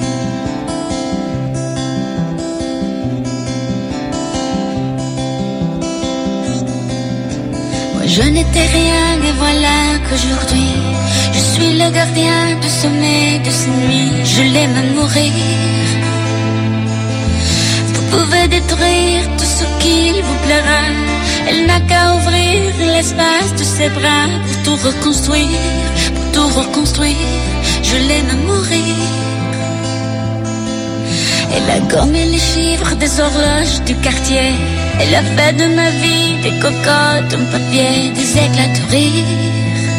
Moi je n'étais rien et voilà qu'aujourd'hui je suis le gardien du sommeil de ces nuits. Je l'aime à mourir. Vous pouvez détruire tout ce qu'il vous plaira. Elle n'a qu'à ouvrir l'espace de ses bras pour tout reconstruire, pour tout reconstruire. Je l'aime à mourir. Elle a gommé les chiffres des horloges du quartier. Elle a fait de ma vie des cocottes en papier, des éclats de rire.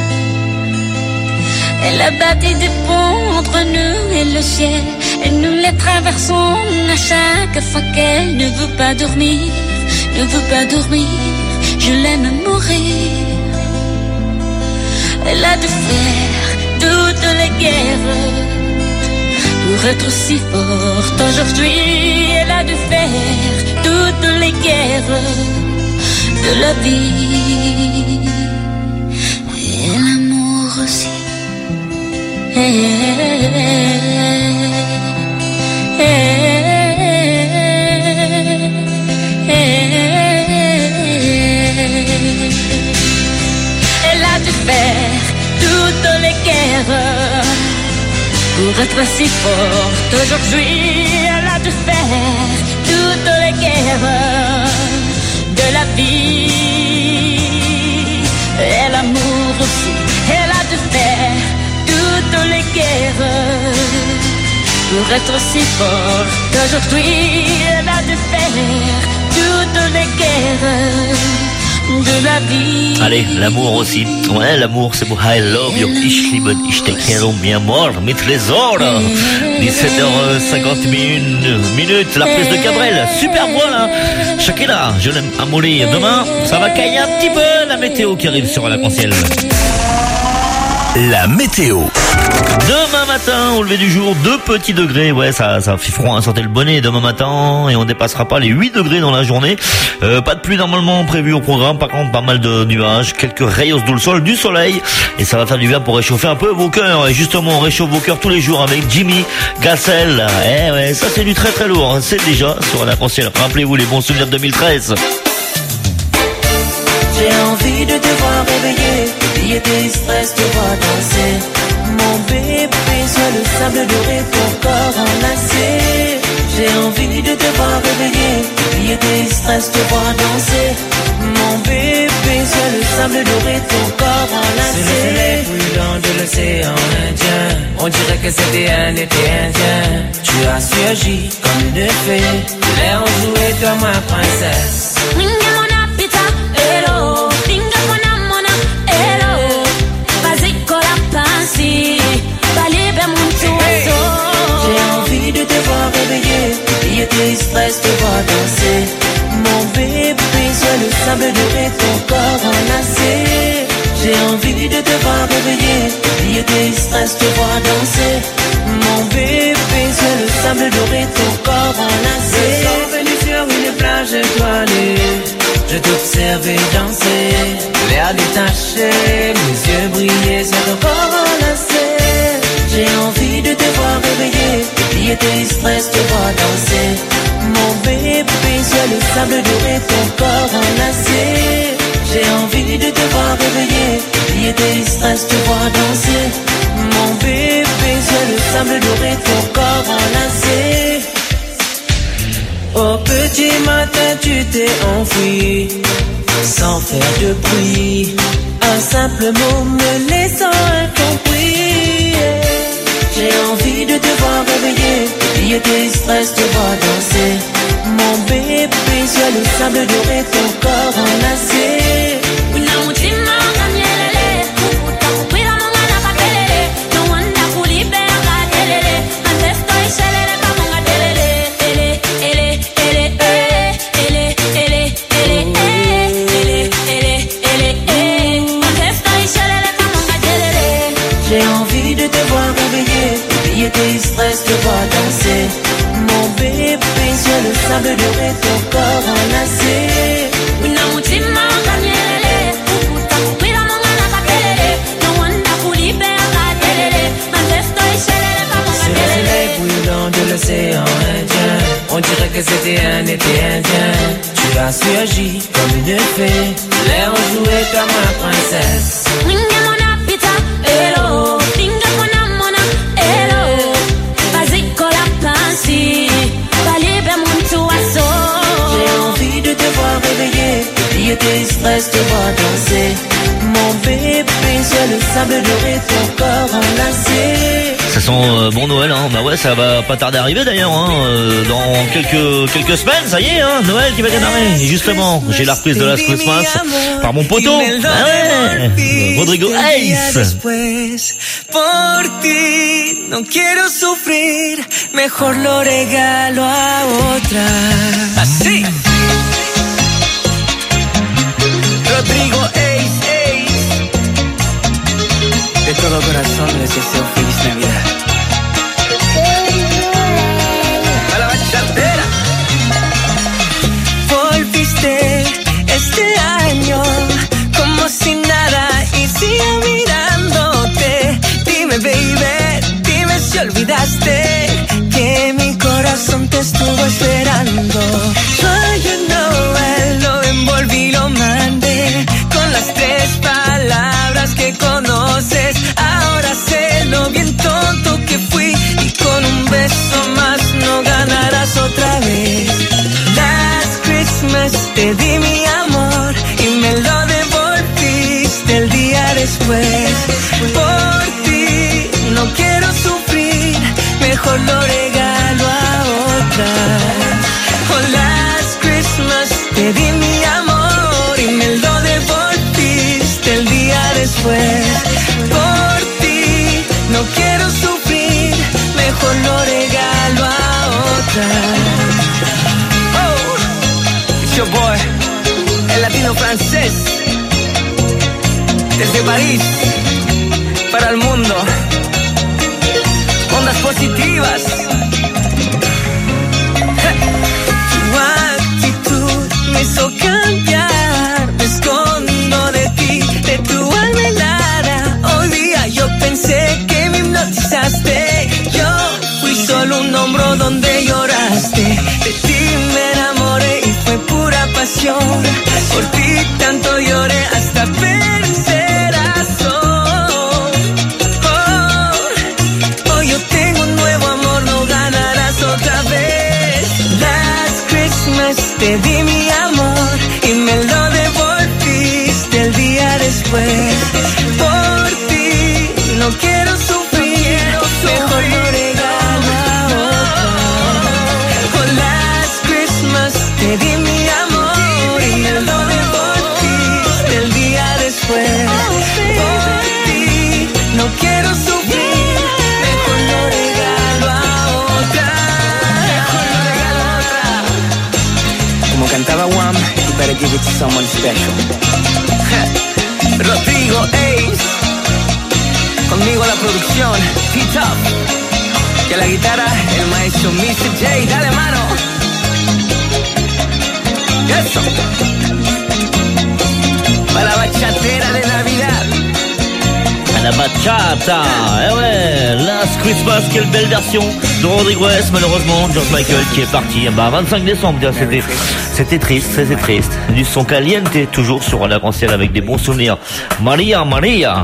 Elle a bâti des ponts entre nous et le ciel, et nous les traversons à chaque fois qu'elle ne veut pas dormir, ne veut pas dormir, je l'aime mourir. Elle a dû faire toutes les guerres pour être si forte aujourd'hui. Elle a dû faire toutes les guerres de la vie, et l'amour aussi. Hey, hey, hey, hey. Elle a dû faire toutes les guerres pour être si forte aujourd'hui. Elle a dû faire toutes les guerres de la vie, et l'amour aussi. Elle a dû faire toutes les guerres pour être si forte aujourd'hui. Elle a dû faire toutes les guerres de la vie. Allez, l'amour aussi. Ouais, l'amour, c'est beau. I love you. Ich liebe, ich te quiero, mi amor, mi trésor. dix-sept heures cinquante minutes, la prise de Cabrel. Super voix, là. Shakira, je l'aime à mourir. Demain, ça va cailler un petit peu. La météo qui arrive sur l'arc-en-ciel. La météo. Demain matin, au lever du jour, deux petits degrés. Ouais, ça, ça fait froid, hein, sortez le bonnet demain matin. Et on dépassera pas les huit degrés dans la journée. Euh, pas de pluie normalement prévue au programme. Par contre, pas mal de nuages. Quelques rayos dans le sol, du soleil. Et ça va faire du bien pour réchauffer un peu vos cœurs. Et justement, on réchauffe vos cœurs tous les jours avec Jimmy Gassel. Eh ouais, ça c'est du très très lourd. Hein. C'est déjà sur un arc-en-ciel. Rappelez-vous les bons souvenirs de deux mille treize. J'ai envie de te voir réveiller, oublier tes stress, te voir danser. Mon bébé, sois le sable doré, ton corps enlacé. J'ai envie de te voir réveiller, oublier tes stress, te voir danser. Mon bébé, sois le sable doré, ton corps enlacé. C'est le soleil brûlant de l'océan Indien, on dirait que c'était un été indien. Tu as surgi comme une fée, l'air enjoué, toi ma princesse. Hello, finger mona mona, hello. Vas-y, cola pansi, balibe muntu wazo. J'ai envie de te voir réveiller, oublier tes stress, te voir danser. Mon bébé, sois le sable doré, ton corps enlacé. J'ai envie de te voir réveiller, oublier tes stress, te voir danser. Mon bébé, sois le sable doré, ton corps enlacé. Je suis venu sur une plage étoilée, je t'observais danser, l'air détaché, mes yeux brillaient sur ton corps enlacé. J'ai envie de te voir réveiller, oublier tes stress, te voir danser. Mon bébé, sois le sable doré, ton corps enlacé. J'ai envie de te voir réveiller, oublier tes stress, te voir danser. Mon bébé, sois le sable doré, ton corps enlacé. Au petit matin tu t'es enfui, sans faire de bruit, un simple mot me laissant incompris. J'ai envie de te voir réveiller, oublier tes stress, te voir danser. Mon bébé, sois le sable doré, ton corps enlacé. J'ai envie de te voir réveiller, oublier tes stress, te voir danser. Mon bébé, sois le sable doré, ton corps enlacé. C'est le soleil brûlant de l'océan Indien, on dirait que c'était un été indien. Tu as surgi comme une fée, l'air enjoué comme ma princesse. Hello, finger mona mona, hello. Vas-y, cola pansi, balibe muntu wazo. J'ai envie de te voir réveiller, oublier tes stress, te voir danser. Mon bébé, sois le sable doré, ton corps enlacé. Ça sent euh, bon Noël, hein. Bah ouais, ça va pas tarder à arriver d'ailleurs, hein. euh, Dans quelques quelques semaines, ça y est, hein. Noël qui va démarrer. Et justement, j'ai la reprise de Last Christmas par mon poteau. Ah ouais, Rodrigo Ace. Después, por ti no quiero sufrir, mejor lo regalo a otra. Así. Rodrigo Ace, Ace. De todo corazón les deseo feliz Navidad. A la bachatera. Volviste este año como si nada y sigo mirándote. Dime, baby, dime si olvidaste que mi corazón te estuvo esperando. Soy un Noel, lo envolví, lo mandé con las tres palabras que conoces. Ahora sé lo bien tonto que fui y con un beso más no ganarás otra vez. Last Christmas te di mi amor y me lo devolviste el día después. Por ti no quiero sufrir, mejor lo regalo a otra. Oh, last Christmas te di mi amor y me lo devolviste el día después. Por ti no quiero sufrir, mejor lo regalo a otra. Oh, it's your boy, el latino francés, desde París para el mundo. Ondas positivas. Tu actitud me hizo cambiar. Me escondo de ti, de tu alma helada. Hoy día yo pensé que me hipnotizaste. Yo fui solo un hombro donde lloraste. De ti me enamoré y fue pura pasión. Por ti tanto lloré hasta vencer a sol. Oh, hoy yo tengo un nuevo amor, no ganarás otra vez. Last Christmas te di mi amor y me lo devolviste el día después. Por ti no quiero sufrir, mejor lo regalo a otra. Oh, last Christmas te di mi amor y me lo devolviste el día después. Por ti no quiero sufrir, mejor lo regalo a otra. Mejor lo regalo a otra. Como cantaba Wham, you better give it to someone special. Rodrigo Ace, conmigo la producción, T-Top, y a la guitarra el maestro mister J, dale mano. Eso. Para la bachatera de Navidad. À la bachata, eh ouais, Last Christmas, quelle belle version de Rodrigo Ace. Malheureusement, George Michael qui est parti, bah, vingt-cinq décembre, c'était, c'était triste, c'était triste. Du son caliente, toujours sur l'arc-en-ciel avec des bons souvenirs. Maria, Maria.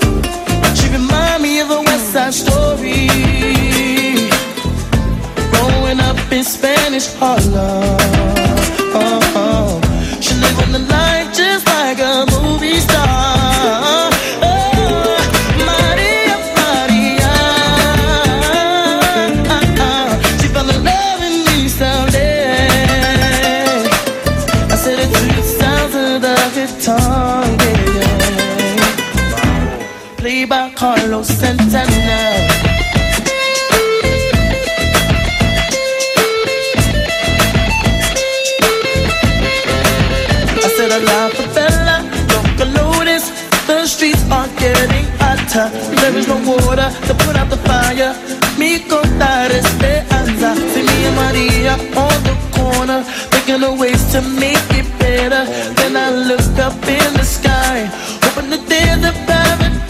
Story. played by Carlos Santana. A la favela, Loca Lotus, the streets are getting hotter. There is no water to put out the fire. Mi contar esperanza. See me and Maria on the corner, thinking of ways to make it better. Then I look up in the sky, hoping that there's a paradise.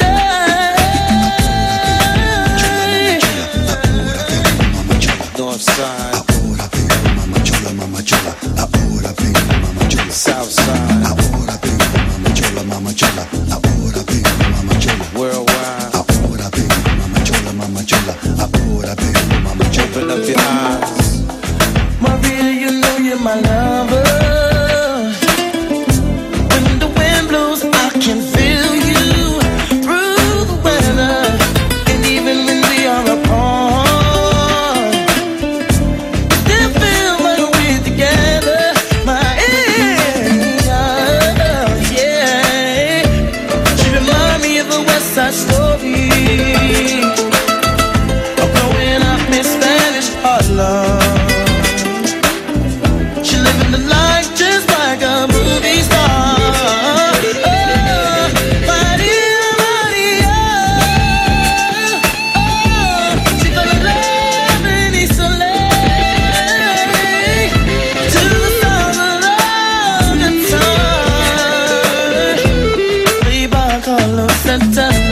North side. Ahora vengo, mama chola, mama chola. Ahora vengo, mama chola. South side. Ahora vengo, mama chola, mama chola. Ahora vengo, mama chola. Worldwide. Ahora vengo, mama chola, mama chola. Ahora vengo, mama chola. Open up your eyes. Maria, you know you're my lover. When the wind blows, I can feel you through the weather. And even when we are apart, that story of growing up in Spanish Harlem. She living the life just like a movie star. Oh, Maria, Maria. Oh, she fell in love in East L A. To the sound of love and time. Played by Carlos Santana.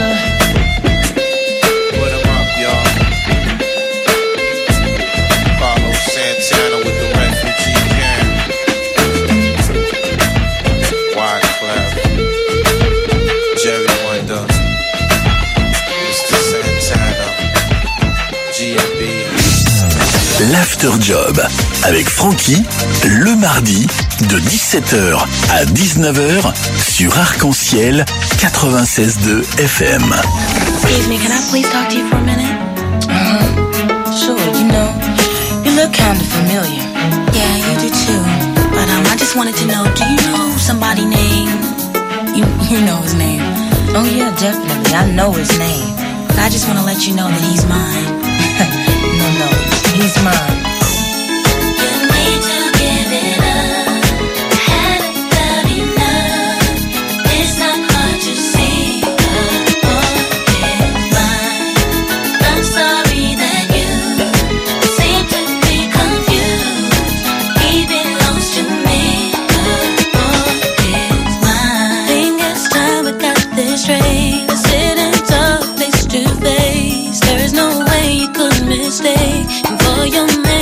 L'After Job avec Francky, le mardi de dix-sept heures à dix-neuf heures sur Arc-en-Ciel quatre-vingt-seize deux F M. Excuse me, can I please talk to you for a minute? Uh-huh. Sure, you know, you look kind of familiar. Yeah, you do too. But um, I just wanted to know, do you know somebody named, you, you know his name? Oh yeah, definitely, I know his name. But I just want to let you know that he's mine. No, no, he's mine. Mistake, and for your man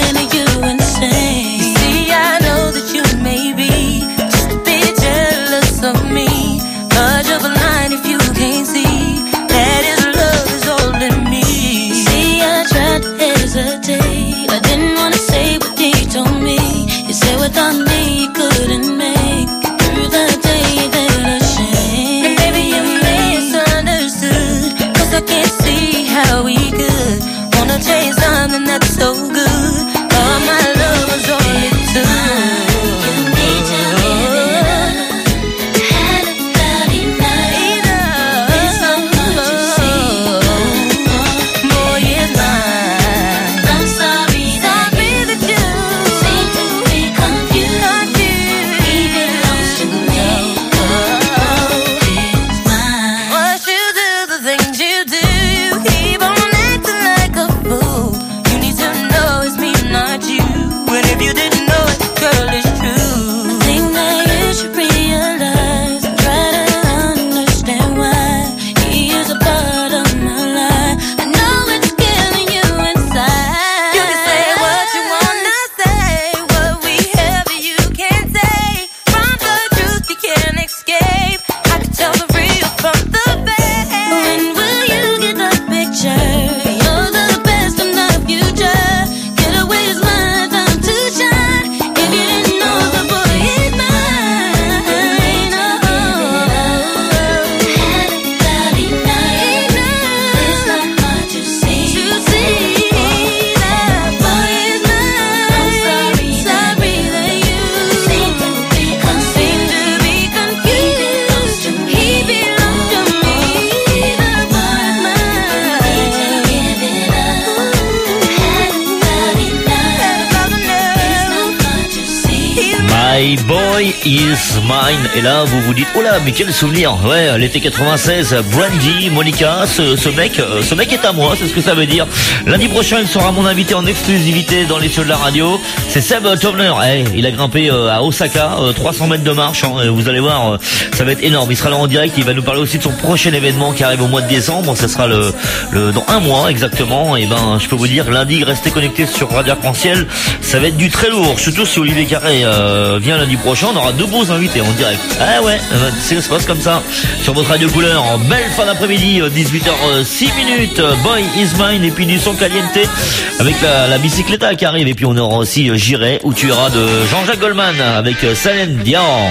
My Boy Is Mine. Et là, vous vous dites, oh là, mais quel souvenir. Ouais, l'été quatre-vingt-seize, Brandy, Monica, ce, ce mec, euh, ce mec est à moi, c'est ce que ça veut dire. Lundi prochain, il sera mon invité en exclusivité dans les cieux de la radio. C'est Seb Tovner. Eh, il a grimpé euh, à Osaka, euh, trois cents mètres de marche. Hein, vous allez voir, euh, ça va être énorme. Il sera là en direct. Il va nous parler aussi de son prochain événement qui arrive au mois de décembre. Ça sera le, le dans un mois exactement. Et ben, je peux vous dire, lundi, restez connectés sur Radio Arc-en-Ciel. Ça va être du très lourd. Surtout si Olivier Carré euh, vient lundi prochain, on aura deux beaux invités en direct. Ah ouais, euh, ça se passe comme ça. Sur votre radio couleur, en belle fin d'après-midi, dix-huit heures six minutes. Boy Is Mine et puis du son caliente avec la, la bicycletta qui arrive. Et puis on aura aussi euh, J'irai où tu iras de Jean-Jacques Goldman avec euh, Céline Dion.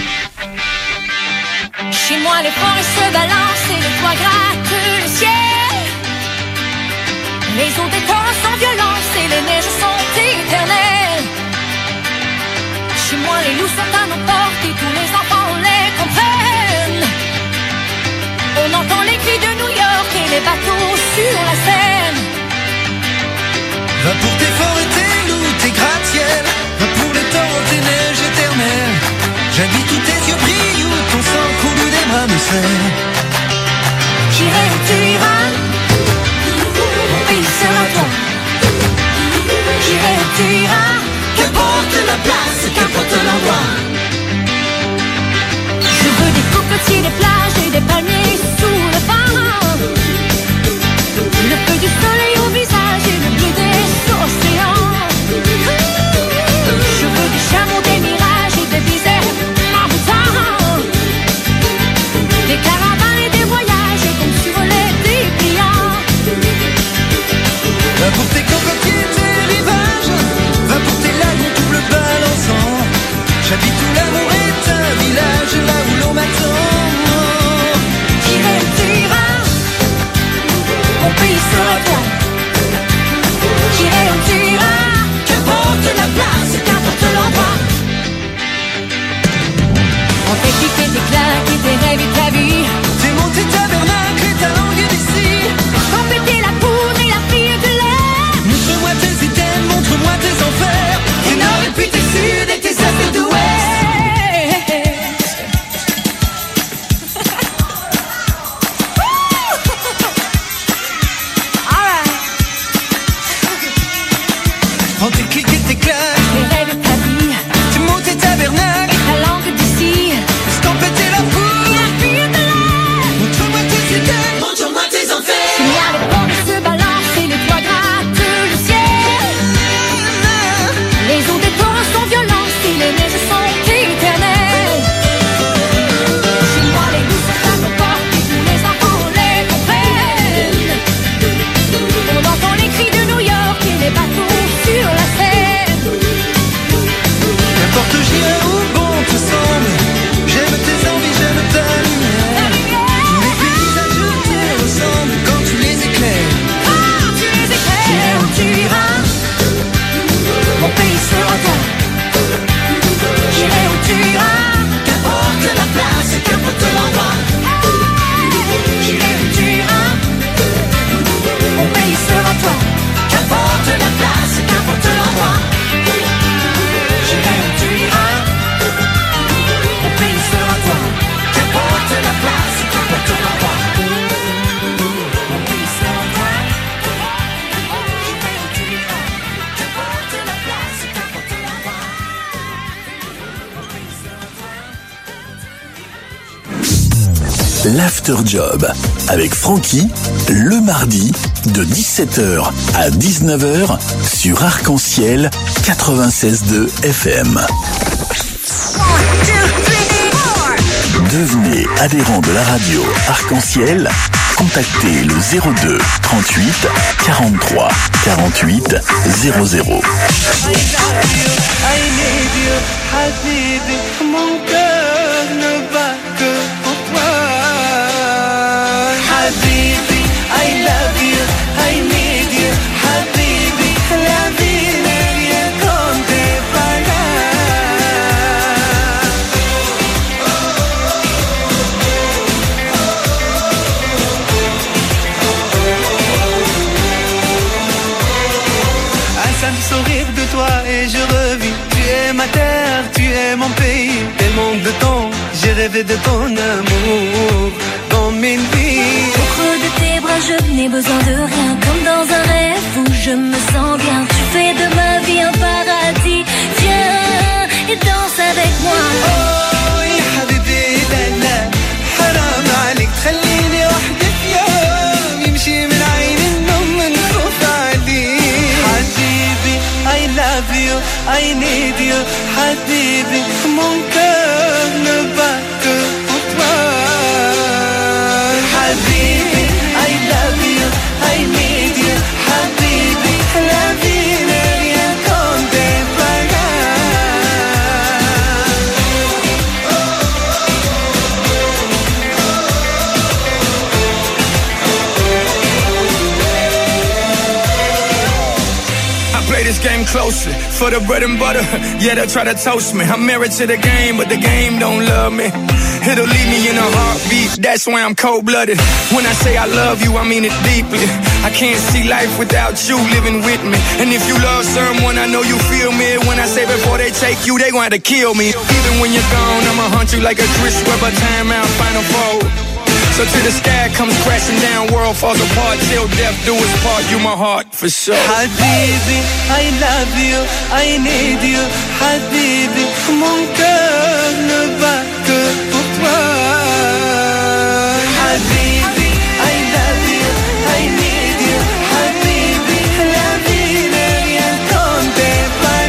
Chez moi, les forêts se balancent et le toit gratte le ciel. Les eaux des torrents sans violence et les neiges sont éternelles. Chez moi, les loups sont à nos portes et tous les enfants les comprennent. On entend les cris de New York et les bateaux sur la Seine. Va pour tes forêts, tes loups, tes gratte-ciel. Va pour les torrents, tes neiges éternelles. J'habite où tes yeux brillent, où ton sang coule, où des bras me serrent. J'irai où tu iras, mon pays sera toi. J'irai où tu iras, qu'importe la place, qu'importe l'endroit. Je veux des cocotiers, des plages et des palmiers sous le vent. Le feu du soleil au visage et le bleu des océans. Je veux des chameaux, des mirages et des visères marmoutants. Des caravanes et des voyages comme survolés des pliants. Va pour tes cocotiers, tes rivages. Va pour tes lacs en double balançant. J'habite où l'amour est un village, là où l'on m'attend. J'irai où tu iras, mon pays sera toi. J'irai où tu iras, qu'importe la place, qu'importe l'endroit. On t'équipe et tes claques et tes rêves et ta vie. T'es mon tes tabernacles et ta langue d'ici. Quand péter la poudre et la fille de l'air. Montre-moi tes items, montre-moi tes enfers. Tes nord et puis tes sud et tes est et d'ouest. Prends tes clics et tes claques. Tes rêves et ta vie. Tes mots, tes tabernacles. Ta langue d'ici. Quand péter la poudre Et la fille de l'air. montre-moi tes items, Montre-moi tes enfers. Chez moi, les forêts se balancent et les toits grattent le ciel. Les eaux des torrents sont violentes et les neiges sont éternelles. Chez moi, les loups sont à nos portes et tous les enfants les comprennent. On entend les cris de New York et les bateaux sur la Seine. n'importe où j'irai où bon te semble. J'aime tes envies, j'aime ta lumière. Tous les paysages te ressemblent quand tu les éclaires. Ah, tu les éclaires. J'irai où tu iras, mon pays sera toi. J'irai où tu iras, qu'importe la place, qu'importe l'endroit. J'irai où tu iras, mon pays sera toi. Qu'importe la place, qu'importe l'endroit. J'irai où tu iras, mon pays sera toi. Qu'importe la place, qu'importe l'endroit. Mon pays sera toi. J'irai où tu iras, qu'importe la place, qu'importe l'endroit. Mon pays sera toi. L'After Job avec Francky le mardi de dix-sept heures à dix-neuf heures sur Arc-en-Ciel quatre-vingt-seize deux F M. Devenez adhérent de la radio Arc-en-Ciel. Contactez le zéro deux trente-huit quarante-trois quarante-huit zéro zéro. Habibi, mon cœur ne bat que pour toi. Habibi, I love you, I need you. Habibi, la vie n'est rien comme tes Un simple sourire de toi et je revis. Tu es ma terre, tu es quitterai mon pays et manque de temps. J'ai rêvé de ton amour dans mes nuits. Au creux de tes bras, je n'ai besoin de rien. Comme dans un rêve où je me sens bien. Tu fais de ma vie un paradis. Viens et danse avec moi. Oh, ya habibi, la la. Haram عليك تخليني وحدي في يوم يمشي من عيني النوم نخاف عليك. حبيبي I love you, I need you. حبيبي mon cœur ne bat que pour toi. حبيبي I love you, I need you. حبيبي la vie n'est rien comme des This game closely for the bread and butter. Yeah, they'll try to toast me. I'm married to the game, but the game don't love me. It'll leave me in a heartbeat. That's why I'm cold-blooded. When I say I love you, I mean it deeply. I can't see life without you living with me. And if you love someone, I know you feel me. When I say before they take you, they gon' have to kill me. Even when you're gone, I'ma hunt you like a Chris Webber timeout final four. So till the sky comes crashing down, world falls apart, till death do its part, you my heart for sure. Habibi, I love you, I need you. Habibi, mon cœur ne bat que pour toi. Habibi, I love you, I need you. Habibi, la vie n'est rien comme tes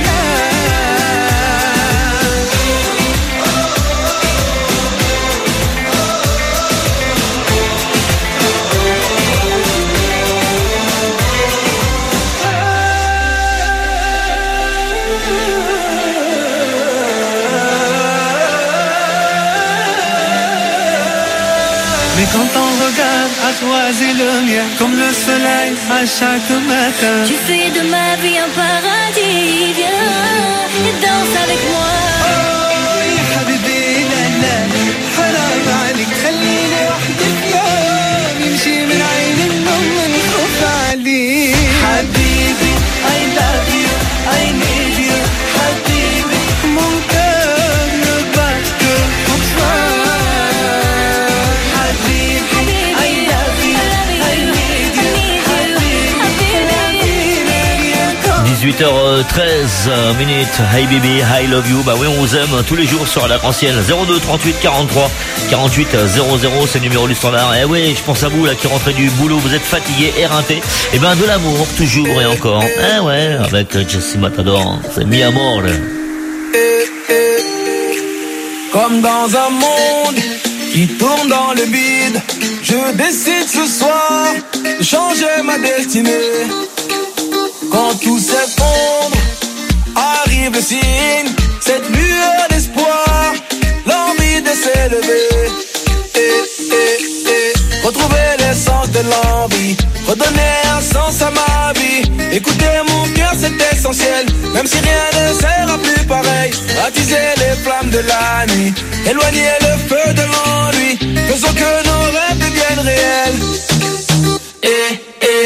Mais quand ton regard à croiser le mien, comme le soleil à chaque matin, tu fais de ma vie un paradis. Viens et danse avec moi. Oh, ya habibi, la la. حرام عليك خليني وحدي في يوم يمشي من عيني النوم نخاف عليك. حبيبي I love you, I need you. حبيبي mon cœur ne bat que pour toi. dix-huit heures treize minutes, Hey baby, I love you. Bah oui, on vous aime tous les jours sur l'arc-en-ciel. Zéro deux trente-huit quarante-trois quarante-huit zéro zéro, c'est le numéro du standard. Eh oui, je pense à vous là qui rentrez du boulot, vous êtes fatigué, éreinté. Eh ben de l'amour, toujours et encore. Eh ouais, avec Jessie Matador, c'est mi amor. Comme dans un monde qui tourne dans le vide, je décide ce soir de changer ma destinée. Quand tout s'effondre, arrive le signe, cette lueur d'espoir, l'envie de s'élever. Et, et, et, retrouver l'essence de l'envie, redonner un sens à ma vie. Écouter mon cœur, c'est essentiel, même si rien ne sera plus pareil. Attiser les flammes de la nuit, éloigner le feu de l'ennui. Faisons que nos rêves deviennent réels. Et, et,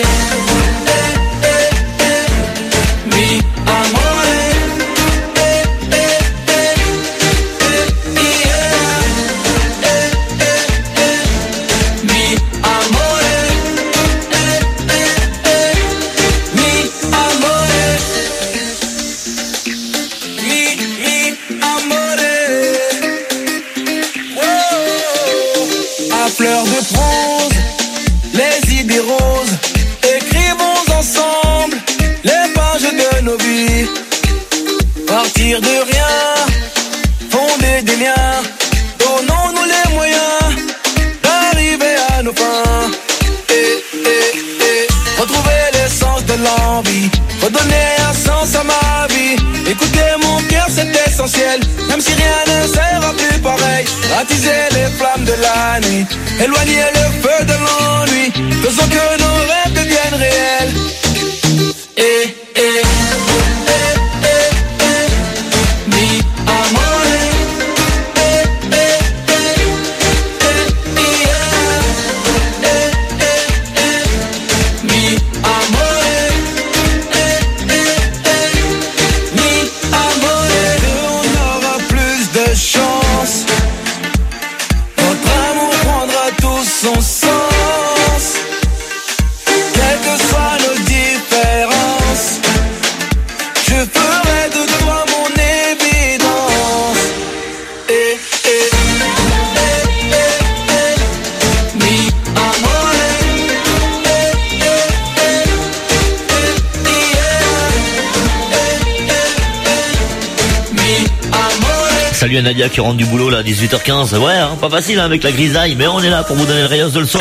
fleurs de bronze, les idées roses, écrivons ensemble les pages de nos vies. Partir de rien, fonder des liens, donnons-nous les moyens d'arriver à nos fins. Et, et, et, retrouver l'essence de l'envie, redonner un sens à ma vie. Écouter mon cœur, c'est essentiel, même si rien ne sera plus pareil. Attiser les flammes de la nuit, éloigner le feu de l'ennui. Faisons que nos rêves deviennent réels. Et, et, et, et, et, mi amore. Et, et, et, et, et, et, et, mi amore. Et, et, et, mi amore. On n'aura plus son sens. Quelles que soient nos différences, je ferai de toi mon évidence. Eh, eh, eh, eh, eh, mi amore. Eh, eh, eh, eh, yeah. Eh, eh, eh, mi amore. Salut à Nadia qui rentre du boulot là à dix-huit heures quinze. Ouais, hein, pas facile hein, avec la grisaille, mais on est là pour vous donner le rayos de le sol.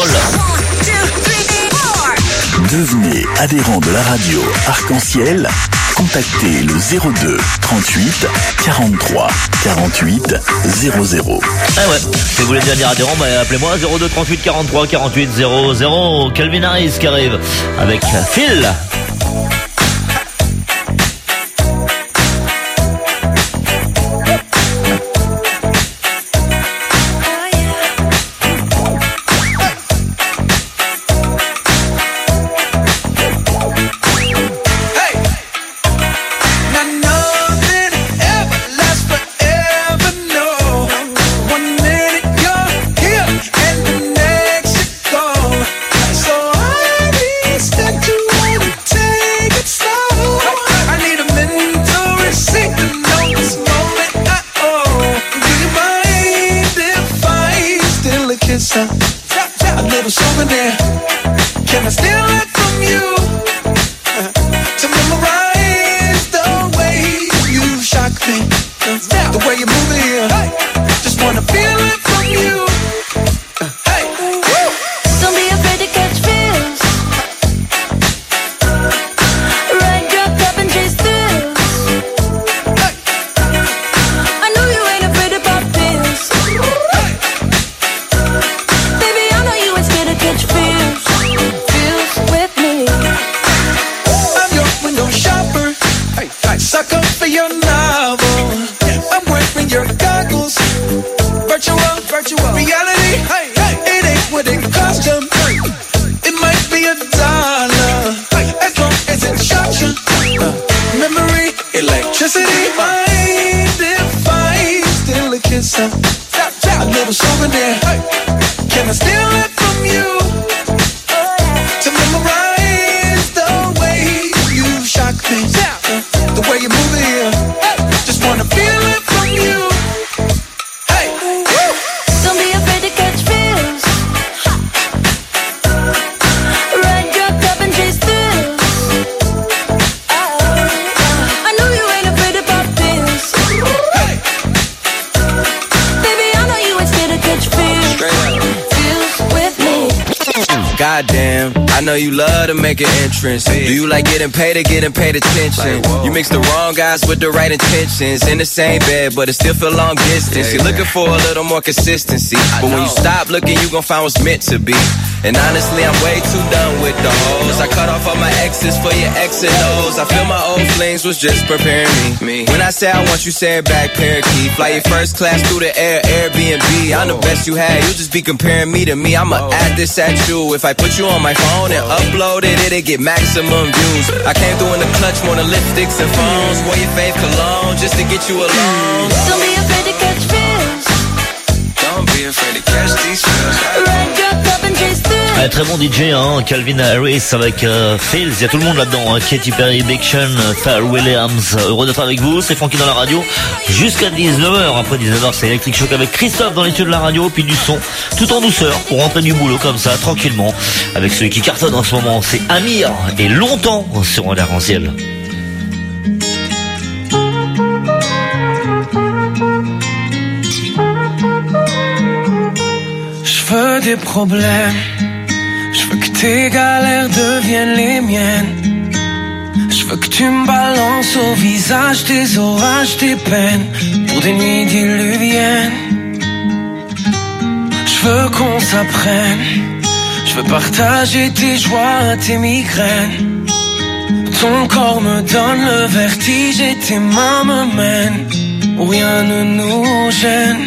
Devenez adhérent de la radio Arc-en-Ciel. Contactez le zéro deux trente-huit quarante-trois quarante-huit zéro zéro. Ah ouais, si vous voulez devenir adhérent, bah, appelez-moi zéro deux trente-huit quarante-trois quarante-huit zéro zéro. Calvin Harris qui arrive avec Phil. A little souvenir. Can I steal it from you? Uh, to memorize the way you shock me, uh, the way you move it here. Hey. Just wanna feel it from you. Uh, hey. Woo. Don't be afraid to catch feels. Ride your cup and chase thrills. Hey. I know you ain't afraid to pop pills. Hey. Baby, I know you ain't scared to catch feels. Feels with me. I'm your window shopper. Hey. I suck up for your novel. I'm wearing your goggles. Virtual, virtual reality. Hey, hey, it ain't what it cost them. Hey, it might be a dollar, hey, as long as it shocks you. Uh, memory, electricity, mind if I steal a kiss? Uh, a little souvenir. Hey, can I steal it from you? To memorize the way you shock me, uh, the way you move it here. Just wanna feel it from you. Hey, woo. Don't be afraid to catch feels. Ride your cup and chase thrills. I know you ain't afraid to pop pills. Hey. Baby, I know you ain't scared to catch feels. Feels with me. Goddamn, I know you love to make an entrance. Do you like getting paid or getting paid attention? You mix the wrong guys with the right intentions. In the same bed, but it still feel long distance. You're looking for a little more consistency. But when you stop looking, you gon' find what's meant to be. And honestly, I'm way too done with the hoes. I cut off all my exes for your X and O's. I feel my old flings was just preparing me. When I say I want you, say it back, parakeet. Fly your first class through the air, Airbnb. I'm the best you had, you just be comparing me to me. I'ma add this at you. If I put you on my phone and upload it, it'll get maximum views. I came through in the clutch, more than lipsticks and phones. Wore your fave cologne just to get you alone. Don't be afraid to catch feels. Don't be afraid to catch these feels. Ride your cup and chase thrills. Ah, très bon D J, hein, Calvin Harris avec euh, Phils, il y a tout le monde là-dedans, hein, Katy Perry, Big Sean, Pharrell Williams. Heureux d'être avec vous, c'est Francky dans la radio jusqu'à dix-neuf heures. Après dix-neuf heures, c'est Electric Shock avec Christophe dans les studios de la radio, puis du son tout en douceur pour rentrer du boulot comme ça, tranquillement, avec celui qui cartonne en ce moment, c'est Amir, et longtemps sur un arc-en-ciel. Je veux des problèmes. Je veux que tes galères deviennent les miennes. Je veux que tu me balances au visage tes orages, tes peines, pour des nuits diluviennes. Je veux qu'on s'apprenne. Je veux partager tes joies, tes migraines. Ton corps me donne le vertige et tes mains me mènent où rien ne nous gêne.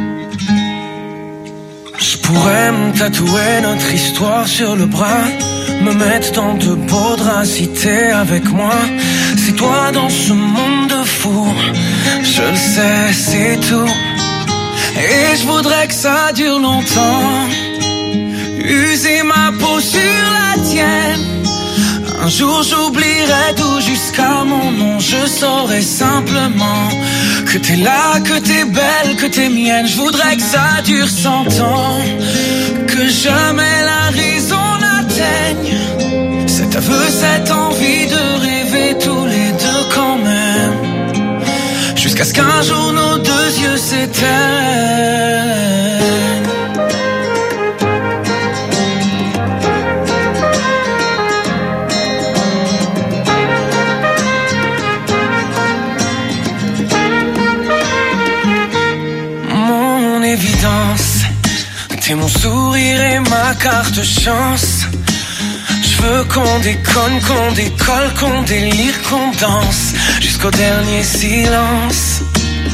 Je pourrais me tatouer notre histoire sur le bras, me mettre dans de beaux draps si t'es avec moi. C'est toi dans ce monde de fou, je le sais, c'est tout. Et je voudrais que ça dure longtemps, user ma peau sur la tienne. Un jour j'oublierai tout jusqu'à mon nom. Je saurai simplement que t'es là, que t'es belle, que t'es mienne. Je voudrais que ça dure cent ans, que jamais la raison n'atteigne cet aveu, cette envie de rêver tous les deux quand même, jusqu'à ce qu'un jour nos deux yeux s'éteignent. Mon évidence, t'es mon sourire et ma carte chance. Je veux qu'on déconne, qu'on décolle, qu'on délire, qu'on danse jusqu'au dernier silence.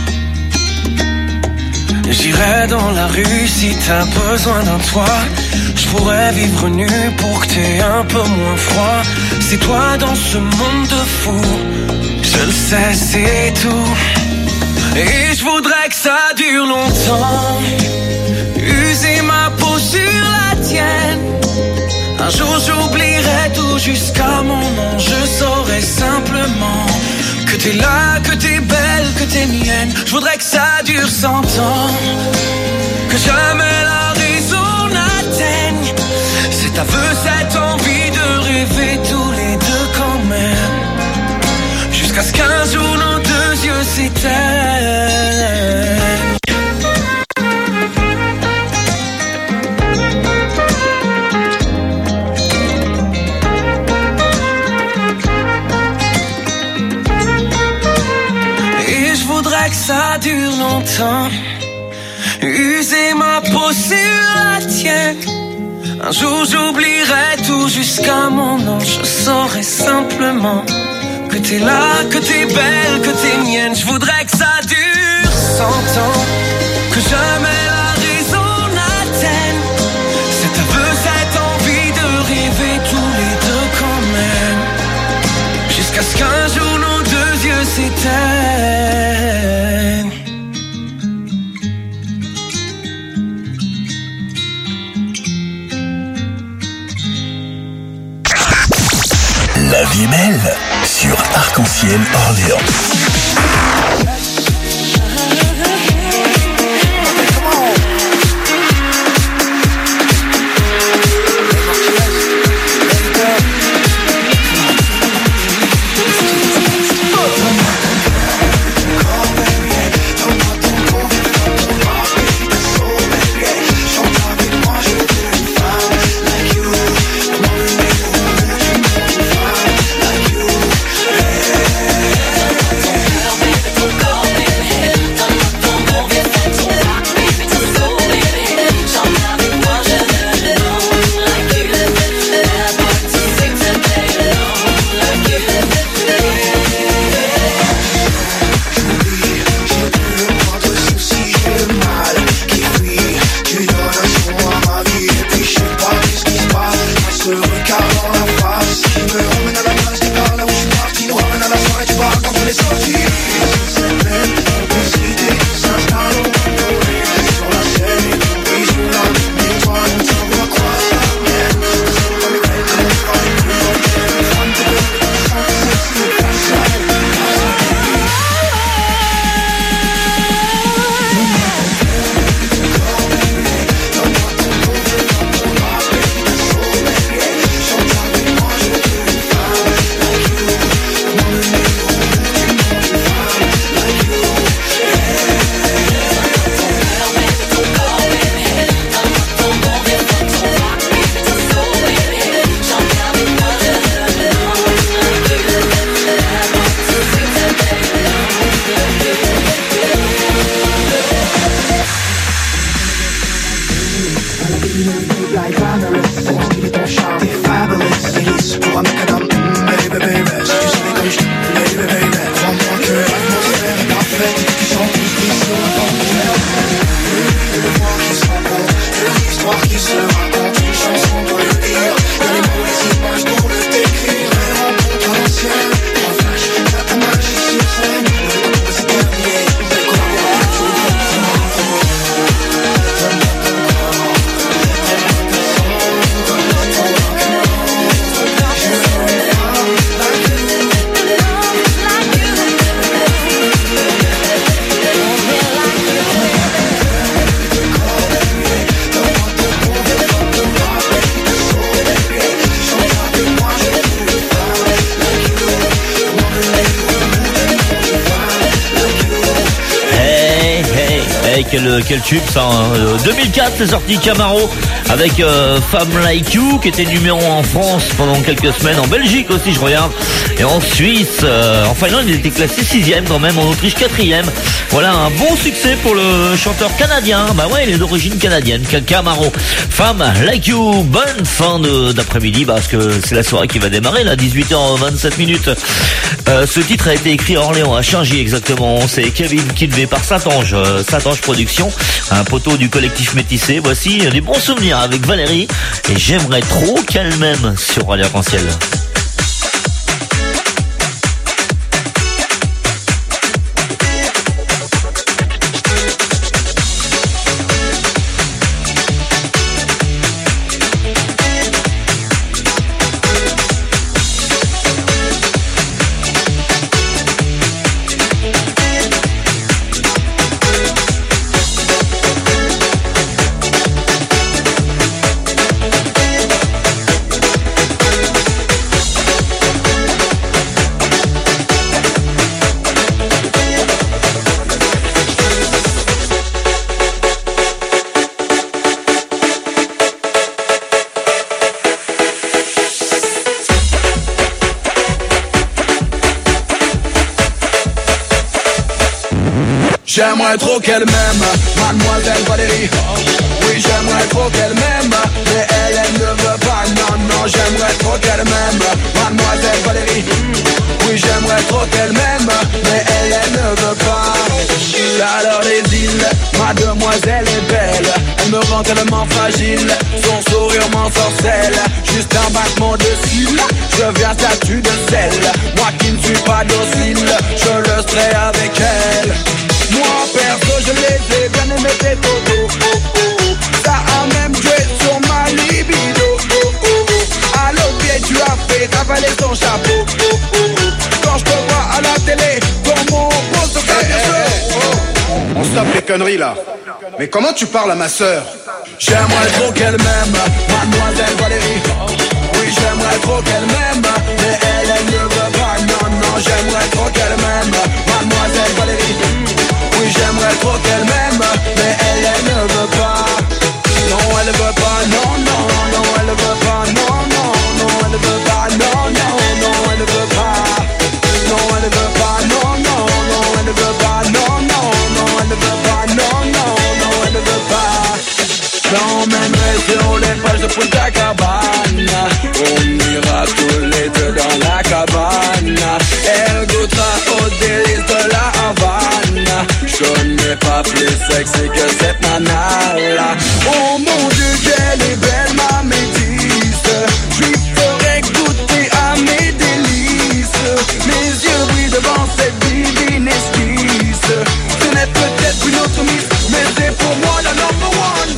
J'irai dans la rue si t'as besoin d'un toit. Je pourrais vivre nu pour que t'aies un peu moins froid. C'est toi dans ce monde de fous, je le sais, c'est tout. Et je voudrais que ça dure longtemps, user ma peau sur la tienne. Un jour j'oublierai tout jusqu'à mon nom. Je saurai simplement que t'es là, que t'es belle, que t'es mienne. Je voudrais que ça dure cent ans, que jamais la raison n'atteigne cet aveu, cette envie de rêver tous les deux quand même, jusqu'à ce qu'un jour nos deux yeux s'éteignent. Que ça dure longtemps, user ma peau sur la tienne. Un jour j'oublierai tout jusqu'à mon nom. Je saurai simplement que t'es là, que t'es belle, que t'es mienne. Je voudrais que ça dure cent ans, que jamais la raison n'atteigne cet aveu, cette envie de rêver tous les deux quand même, jusqu'à ce qu'un jour nos deux yeux s'éteignent. La vie est belle sur Arc-en-Ciel Orléans. quel, quel tube ça hein. deux mille quatre, c'est sorti Camaro avec euh, Femme Like You qui était numéro un en France pendant quelques semaines, en Belgique aussi je regarde, et en Suisse, euh, en Finlande il était classé sixième quand même, en Autriche quatrième. Voilà un bon succès pour le chanteur canadien, bah ouais il est d'origine canadienne, Camaro. Femme Like You, bonne fin de, d'après-midi parce que c'est la soirée qui va démarrer là, dix-huit heures vingt-sept minutes. Euh, ce titre a été écrit à Orléans, à Changy exactement, c'est Kevin Kinvey par Satange, euh, Satange Productions, un poteau du collectif Métissé. Voici des bons souvenirs avec Valérie et j'aimerais trop qu'elle m'aime sur Radio Arc-en-Ciel. J'aimerais trop qu'elle m'aime, mademoiselle Valérie. Oui, j'aimerais trop qu'elle m'aime, mais elle, elle ne veut pas. Non, non, j'aimerais trop qu'elle m'aime, mademoiselle Valérie. Oui, j'aimerais trop qu'elle m'aime, mais elle, elle ne veut pas. Alors les îles, ma demoiselle est belle. Elle me rend tellement fragile, son sourire m'ensorcelle. Juste un battement de cils, je viens statue de sel. Moi qui ne suis pas docile, je le serai avec elle. Moi perso je les ai bien aimé tes photos, oh, oh, oh. Ça a même joué sur ma libido, oh, oh, oh. À l'autre pied tu as fait t'avaler ton chapeau, oh, oh, oh. Quand je te vois à la télé, dans mon poste sur hey, hey, hey. Oh. On stoppe les conneries là. Mais comment tu parles à ma sœur? J'aimerais trop qu'elle m'aime, mademoiselle Valérie. Oui j'aimerais trop qu'elle m'aime, mais elle, elle ne veut pas. Non, non, j'aimerais trop qu'elle m'aime, mademoiselle Valérie. Oui j'aimerais trop qu'elle m'aime, mais elle, elle ne veut pas. Non elle veut pas, non, non, non, elle veut pas. Non, non, non, elle veut pas. Non, non, non, elle veut pas. Non elle veut pas, non, non, non, elle veut pas. Non, non, non, elle veut pas. Non, non, non, elle veut pas. J'emmènerai sur les plages de Punta Cabana. On ira tous les deux dans la cabane. Elle goûtera aux délices de la Havane. Je n'ai pas plus sexy que cette nana-là. Oh mon Dieu, qu'elle est belle, ma métisse. Je lui ferai goûter à mes délices. Mes yeux brillent devant cette divine esquisse. Ce n'est peut-être une autre miss, mais c'est pour moi la number one.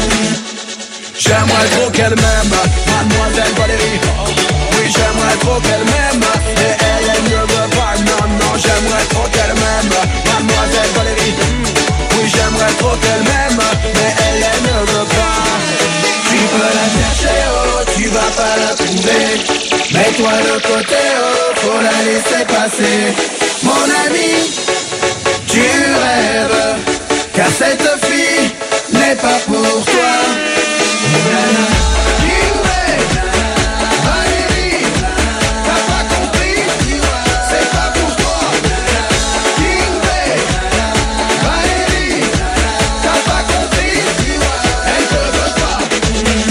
J'aimerais trop qu'elle m'aime, mademoiselle Valérie. Oui, j'aimerais trop qu'elle m'aime, mais elle, elle ne veut pas. Non, non, j'aimerais trop qu'elle m'aime, mademoiselle Valérie. Oui, j'aimerais trop qu'elle m'aime, mais elle, elle ne veut pas. Tu peux la chercher, oh, tu vas pas la trouver. Mets-toi de côté, oh, faut la laisser passer. Mon ami, tu rêves, car cette fille n'est pas pour toi. Valérie, t'as pas compris, c'est pas pour toi. Valérie, t'as pas compris, elle te veut pas.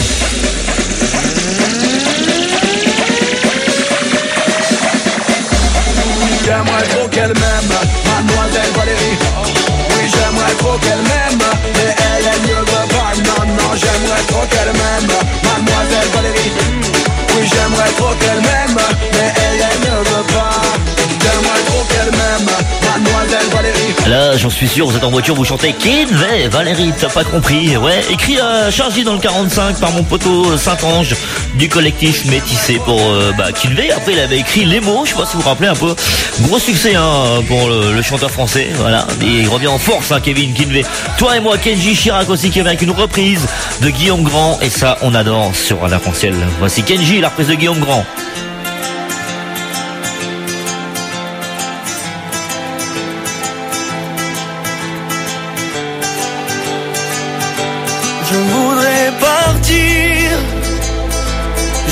J'aimerais trop qu'elle m'aime, mademoiselle Valérie. Oui, j'aimerais trop qu'elle m'aime, mais elle, elle ne veut pas. Non, non, j'aimerais trop qu'elle m'aime, mademoiselle Valérie. Oui, j'aimerais trop qu'elle m'aime, mais elle, elle ne veut pas. J'aimerais trop qu'elle m'aime, mademoiselle Valérie. Là, j'en suis sûr, vous êtes en voiture, vous chantez Kinvey, Valérie, t'as pas compris. Ouais, écrit à Chargy dans le quarante-cinq par mon poteau Saint-Ange du collectif Métissé pour euh, bah, Kinvey. Après, il avait écrit les mots, je sais pas si vous vous rappelez un peu. Gros succès hein, pour le, le chanteur français. Voilà, et il revient en force, hein, Kevin Kinvey. Toi et moi, Kenji Chirac aussi qui est avec une reprise de Guillaume Grand. Et ça, on adore sur Radio Arc-en-Ciel. Voici Kenji, la reprise de Guillaume Grand.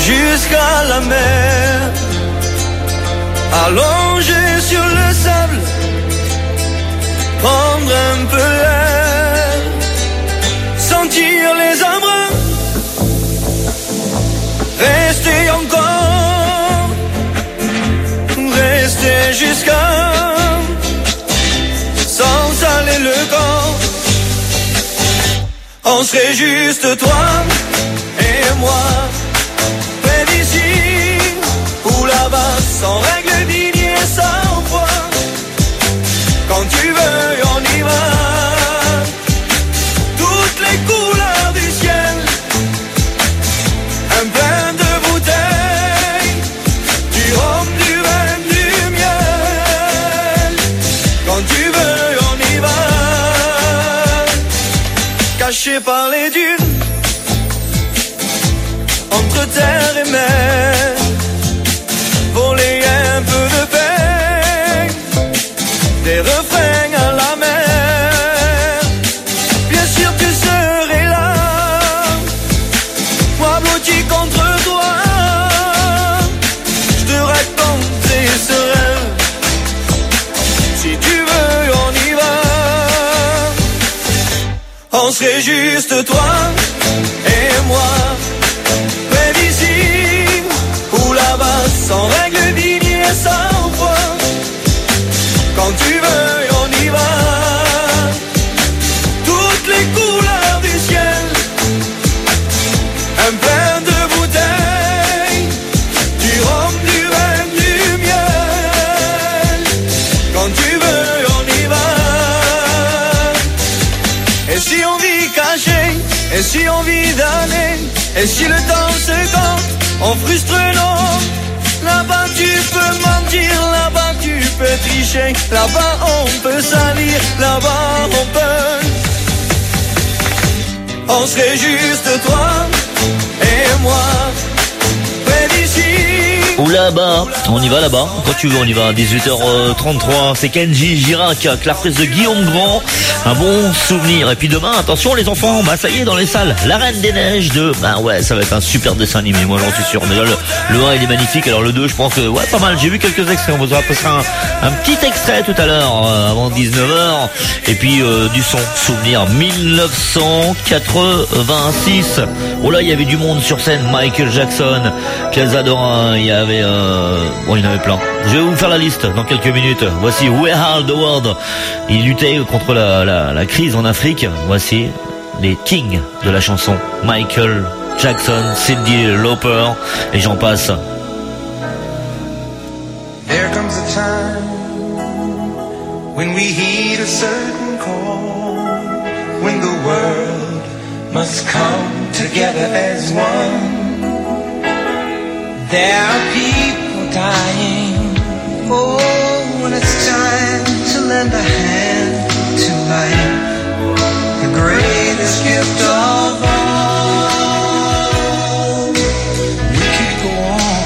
jusqu'à la mer, allongé sur le sable, prendre un peu l'air, sentir les embruns, rester encore, rester jusqu'à, sans saler le corps. On serait juste toi et moi, près d'ici ou là-bas, sans règle dignes et sans foi. Quand tu veux, on y va. Toutes les couleurs du ciel, un plein de bouteilles, du rhum, du vin, du miel. Quand tu veux, on y va. Caché par les dunes, entre terre et mer, voler un peu de paix, des refrains à la mer. Bien sûr tu serais là, moi blotti contre toi, je te raconterai ce rêve. Si tu veux, on y va. On serait juste toi et moi, près d'ici ou là-bas, sans règle dignes et sans foi. Quand tu veux, on y va. Toutes les couleurs du ciel, un plein de bouteilles, du rhum, du vin, du miel. Quand tu veux, on y va. Et si on vit caché, et si on vit damné, et si le temps se compte, on frustre non. Là-bas tu peux mentir, là-bas tu peux tricher, là-bas on peut salir, là-bas on peut. On serait juste toi et moi, près d'ici. Ou là-bas, on y va là-bas, quand tu veux on y va, dix-huit heures trente-trois, c'est Kenji Girac, avec la reprise de Guillaume Grand, un bon souvenir. Et puis demain, attention les enfants, bah ça y est dans les salles, La Reine des Neiges deux, bah ouais ça va être un super dessin animé, moi j'en suis sûr. Déjà le, le un il est magnifique, alors le deux je pense que ouais pas mal, j'ai vu quelques extraits, on vous aura passé un, un petit extrait tout à l'heure, euh, avant dix-neuf heures, et puis euh, du son, souvenir dix-neuf cent quatre-vingt-six, oh là il y avait du monde sur scène, Michael Jackson, Casadora, il y avait euh, bon il y en avait plein. Je vais vous faire la liste dans quelques minutes. Voici Where Are the World. Il luttait contre la, la, la crise en Afrique. Voici les kings de la chanson, Michael Jackson, Cyndi Lauper et j'en passe. There comes a time when we heed a certain call, when the world must come together as one. There are people dying. Oh, when it's time to lend a hand to life, the greatest gift of all. We can't go on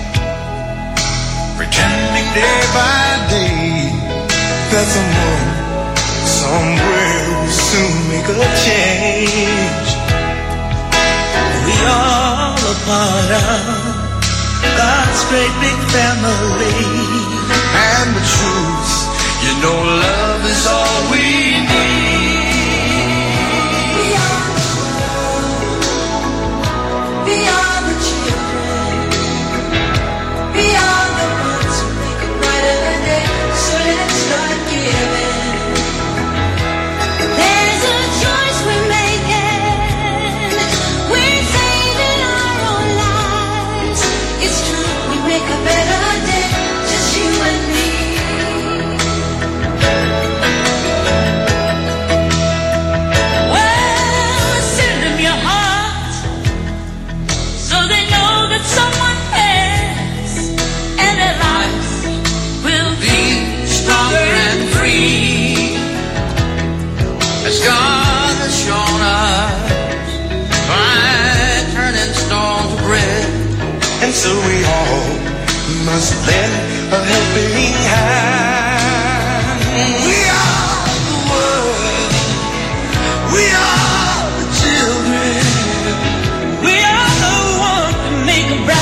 pretending day by day that someone somewhere will soon make a change. We are a part of God's great big family, and the truth, you know, love is all we need. We are the world, we are the children, we are the ones who make a brighter day, so let's start giving. There's a choice we're making, we're saving our own lives. It's true, we make a better day, just you and me. Well, send them your heart, so they know that someone cares, and their lives will be stronger and free, as God has shown us by turning stone to bread. And so we all must lend a helping hand. We are the world, we are the children, we are the ones that make a bright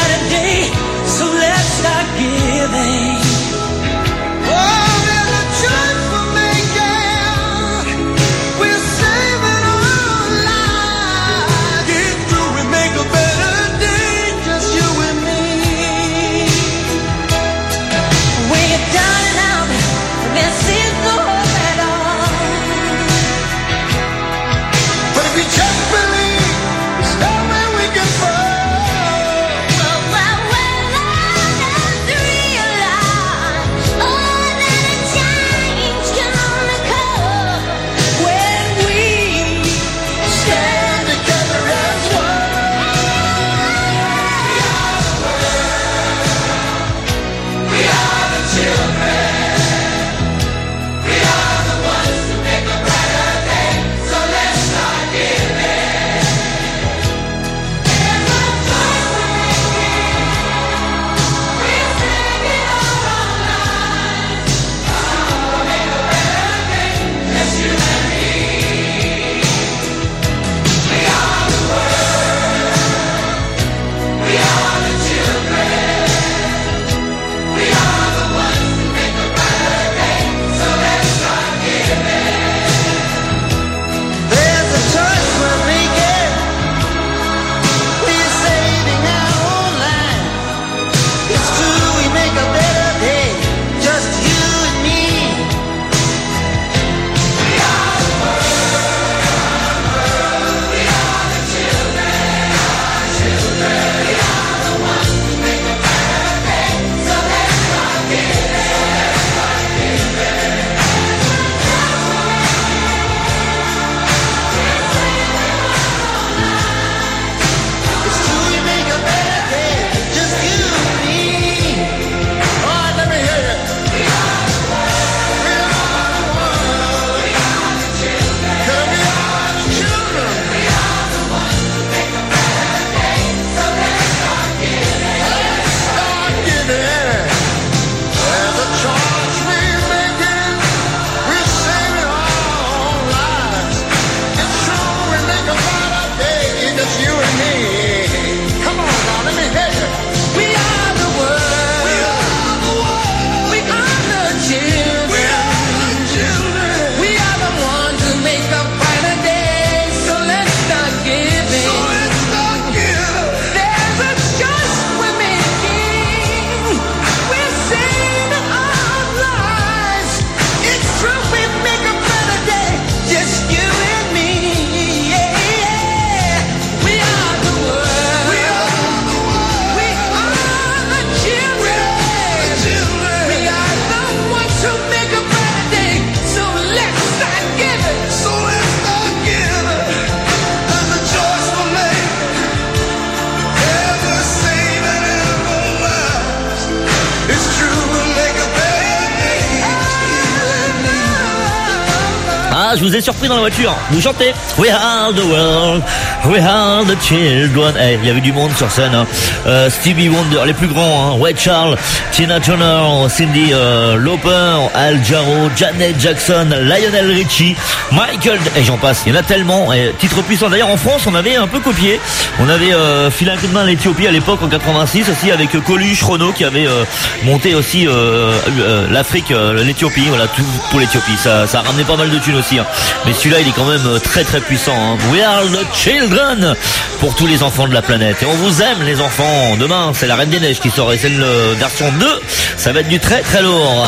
je vous ai surpris dans la voiture. Vous chantez We are the world, we are the children. Eh, il y avait du monde sur scène. Hein. Euh, Stevie Wonder, les plus grands. Hein. Ray Charles, Tina Turner, Cyndi euh, Lauper, Al Jarreau, Janet Jackson, Lionel Richie, Michael, et j'en passe. Il y en a tellement. Et titre puissant. D'ailleurs, en France, on avait un peu copié. On avait euh, filé un coup de main à l'Éthiopie à l'époque en quatre-vingt-six aussi avec Coluche, Renaud qui avait euh, monté aussi euh, euh, l'Afrique, euh, l'Éthiopie. Voilà, tout pour l'Éthiopie. Ça, ça a ramené pas mal de thunes aussi. Hein. Mais celui-là, il est quand même très très puissant. Hein. We are the children pour tous les enfants de la planète. Et on vous aime les enfants. Demain, c'est la Reine des Neiges qui sort et c'est une euh, version deux. Ça va être du très très lourd.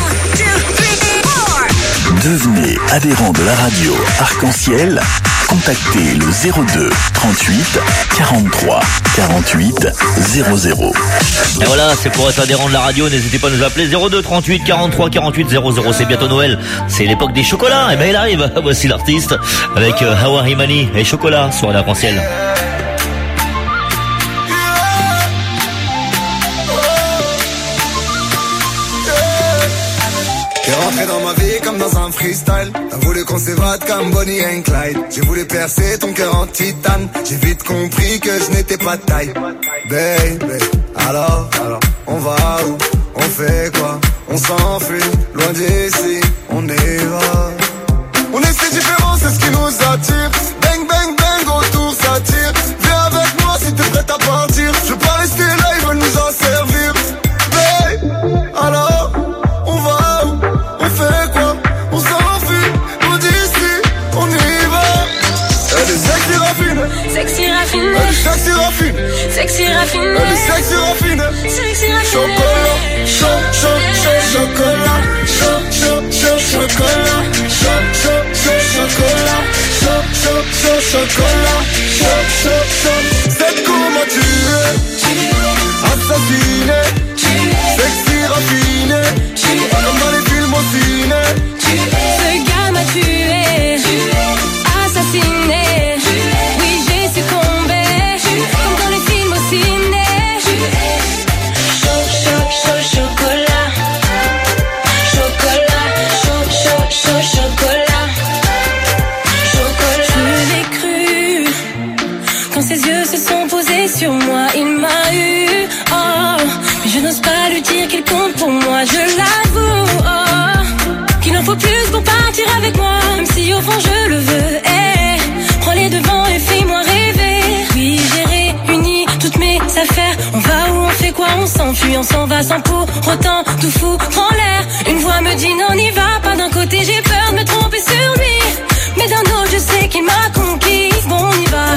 Devenez adhérent de la radio Arc-en-Ciel. Contactez le zéro deux trente-huit quarante-trois quarante-huit zéro zéro. Et voilà, c'est pour être adhérent de la radio, n'hésitez pas à nous appeler zéro deux trente-huit quarante-trois quarante-huit zéro zéro. C'est bientôt Noël, c'est l'époque des chocolats. Et ben il arrive, voici l'artiste avec euh, Hawa Himani et Chocolat sur l'arc-en-ciel. T'es rentré dans ma vie comme dans un freestyle. T'as voulu qu'on s'évade comme Bonnie and Clyde. J'ai voulu percer ton cœur en titane. J'ai vite compris que je n'étais pas de taille. Baby, alors, alors, on va où? On fait quoi? On s'enfuit, loin d'ici, on y va. On est si différents, c'est ce qui nous attire. Bang, bang, bang, autour ça tire. Viens avec moi si t'es prête à partir. Je veux pas rester là, ils veulent nous en servir. Baby, alors, on va où? On fait quoi? On s'enfuit, loin d'ici, on y va. Elle est sexy raffinée. Sexy raffinée. Elle est sexy raffinée. Sexy raffinée. Elle est sexy raffinée. Sexy raffinée. Chocolat, chaud, chaud, chaud, chocolat. Chaud, chaud, chaud, chocolat. Chaud, chaud, chaud, chocolat. Chaud, chaud, chaud, chocolat. Chaud, chaud, chaud. C'est comment tu es. Assassiné. Sexy raffiné. Comme dans les films au ciné. Ce gars m'a tué. Assassiné. Oui, j'ai succombé. Comme dans les films au ciné. Chaud, chaud, chaud, chocolat. Chocolat. Chaud, chaud, chaud, chocolat. Chocolat. Je l'ai cru. Quand ses yeux se sont posés sur moi, il m'a eu. Oh, mais je n'ose pas lui dire qu'il compte pour moi. Je l'avoue. Oh, qu'il en faut plus pour partir avec moi. Même si au fond je le veux. Hey, prends les devants et fais-moi rêver. Oui, j'ai réuni toutes mes affaires. On va où, on fait quoi, on s'enfuit, on s'en va sans pour autant tout foutre en l'air. Une voix me dit non, n'y va pas. D'un côté j'ai peur de me tromper sur lui, mais d'un autre je sais qu'il m'a conquise. Bon, on y va.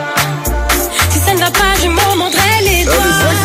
Si ça ne va pas, je m'en mordrai les doigts.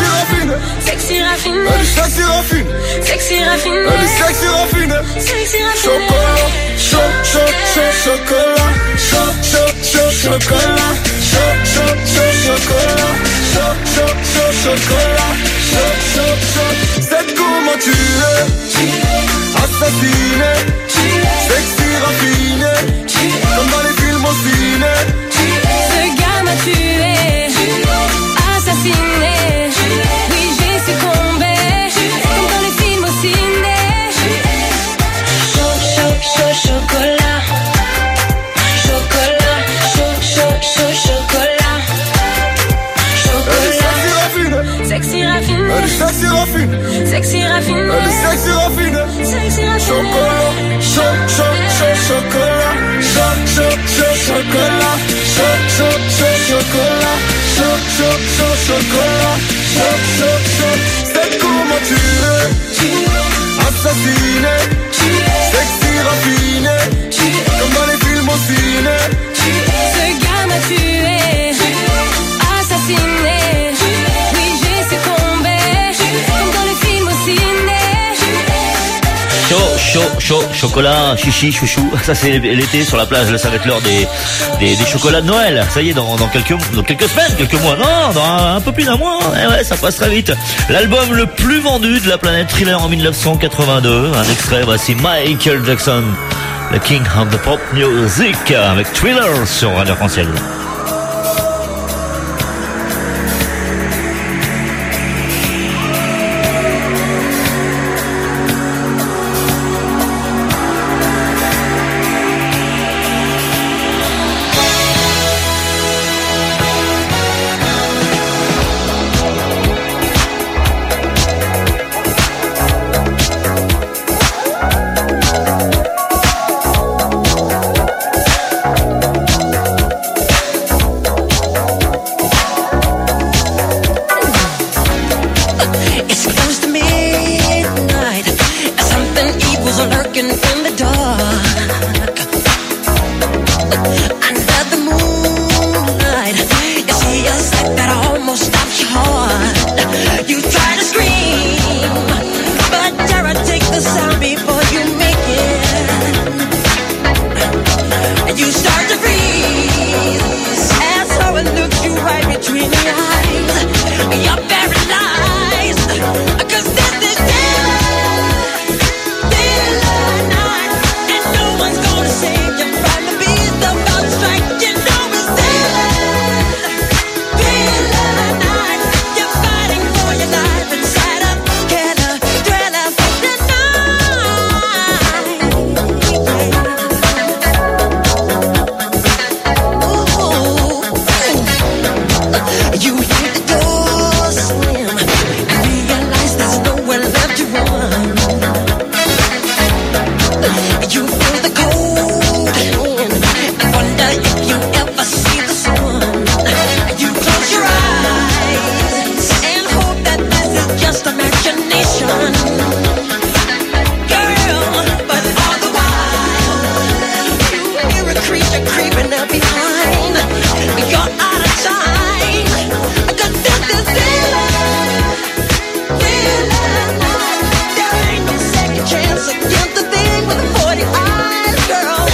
Sexy raffiné. Elle est sexy raffiné. Sexy raffiné. Elle est sexy raffiné. Sexy raffiné. Chocolat, chaud, chaud, chaud, chocolat. Chaud, chaud, chaud, chocolat. Chaud, chaud, chaud, chocolat. Chaud, chaud, chaud, chocolat. Chaud, chaud, chaud. C'est comment tu es. Assassiné. Sexy raffiné. Comme dans les films au ciné. Ce gars m'a tué. Assassiné. Oui, j'ai succombé. Comme dans les films au ciné. Chaud, chaud, chaud, chocolat. Chocolat. Chaud, chaud, chaud, chocolat. Chocolat. Sexy raffiné. Elle est sexy raffiné. Sexy raffiné. Elle est sexy raffiné. Sexy raffiné. Chocolat. Chaud, chaud, chaud, chocolat. Chaud, chaud, chaud, chocolat. Chaud, chaud, chaud, chocolat. Chaud, chaud, chaud, chocolat. Chaud, chaud, chaud. C'est comment tu es. Assassiné. Sexy raffiné. Comme dans les films au ciné. Ce gars m'a tué. Assassiné. Oui, j'ai succombé. Comme dans les films au ciné. Chaud, chaud, chaud, chocolat, chichi, chouchou. Ça c'est l'été sur la plage. Là, ça va être l'heure des, des, des chocolats de Noël. Ça y est, dans, dans quelques, dans quelques semaines, quelques mois. Non, dans un, un peu plus d'un mois. Eh ouais, ça passe très vite. L'album le plus vendu de la planète, Thriller en mille neuf cent quatre-vingt-deux. Un extrait, voici Michael Jackson, le King of the Pop Music, avec Thriller sur Radio Arc-en-Ciel. You hit the door slam, realize there's nowhere left to run. You feel the cold hand, and wonder if you ever see the sun. You close your eyes and hope that this is just imagination. Girl, but all the while you hear a creature creeping up behind. You're out of time. I could feel this feeling, feeling. There ain't no second chance against the thing with the forty eyes, girl.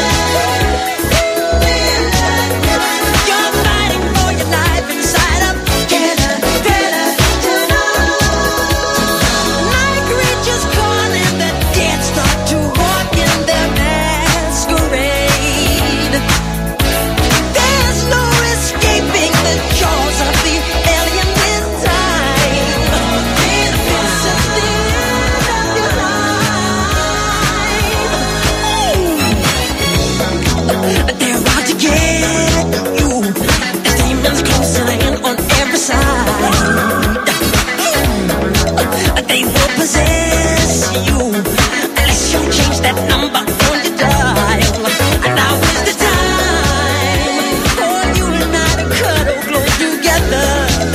You're fighting for your life inside of Together, together, tonight. Night creatures calling the dead start to walk in their masquerade. There's no escaping the jaws of the alien this time. This is the end of your life. They're out to get you. There's demons closing in on every side. They will possess you unless you change that number on your dial. Now is the time for you and I to cuddle close together.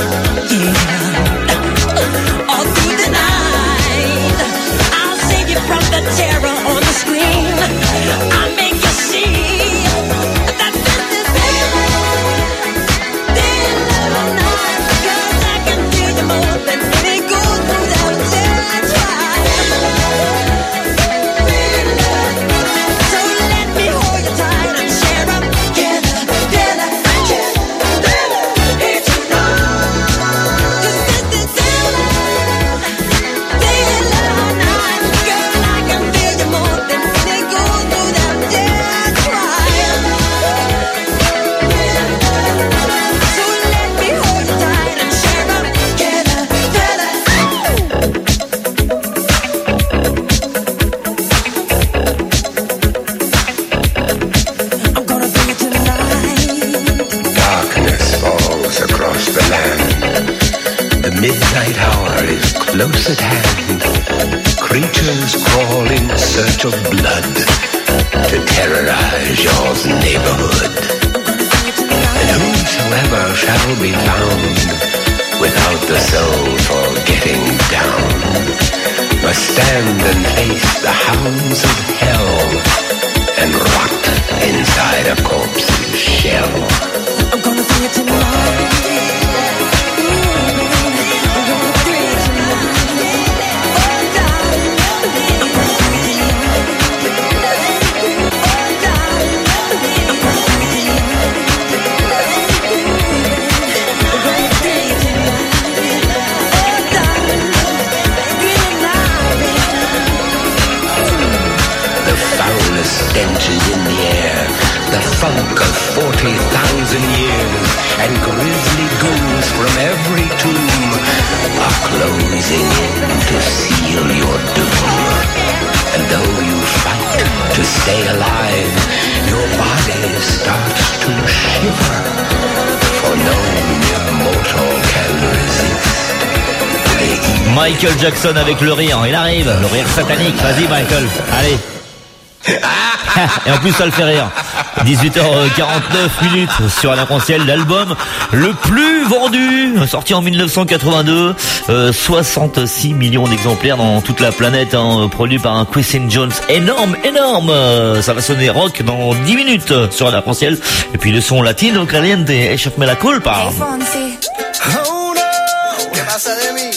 Yeah, all through the night, I'll save you from the terror on the screen. I'll make you see that this is this little night, 'cause I can feel you more than any gold without dead try. So let me hold you tight and share up together, together, together, each night. 'Cause this is this little night, girl, I can feel you more than any gold without dead try. So let me hold you tight and share up together, together. I'm gonna bring it tonight. Darkness falls across the land. The midnight hour is close at hand. Creatures crawl in search of blood to terrorize your neighborhood. And whosoever shall be found without the soul for getting down must stand and face the hounds of hell and rot inside a corpse's shell. I'm gonna bring it tonight. I'm gonna bring it tonight. Oh, darling. I'm gonna bring it tonight. Oh, darling. I'm gonna bring it tonight. I'm gonna bring it tonight. Oh, darling. Green night. The foulest stench is in the air, the funk of forty thousand years, and grisly goons from every tomb are closing in to seal your doom. And though you fight to stay alive, your body starts to shiver, for no mere mortal can resist. Michael Jackson avec le rire, il arrive, le rire satanique. Vas-y Michael, allez. Et en plus ça le fait rire. dix-huit heures quarante-neuf minutes sur un arc-en-ciel, l'album le plus vendu, sorti en dix-neuf cent quatre-vingt-deux, euh, soixante-six millions d'exemplaires dans toute la planète, hein, produit par un Quincy Jones énorme, énorme. Ça va sonner rock dans dix minutes sur un arc-en-ciel. Et puis le son latino caliente, échappe-moi la culpa. Oh no, ¿qué pasa de mí?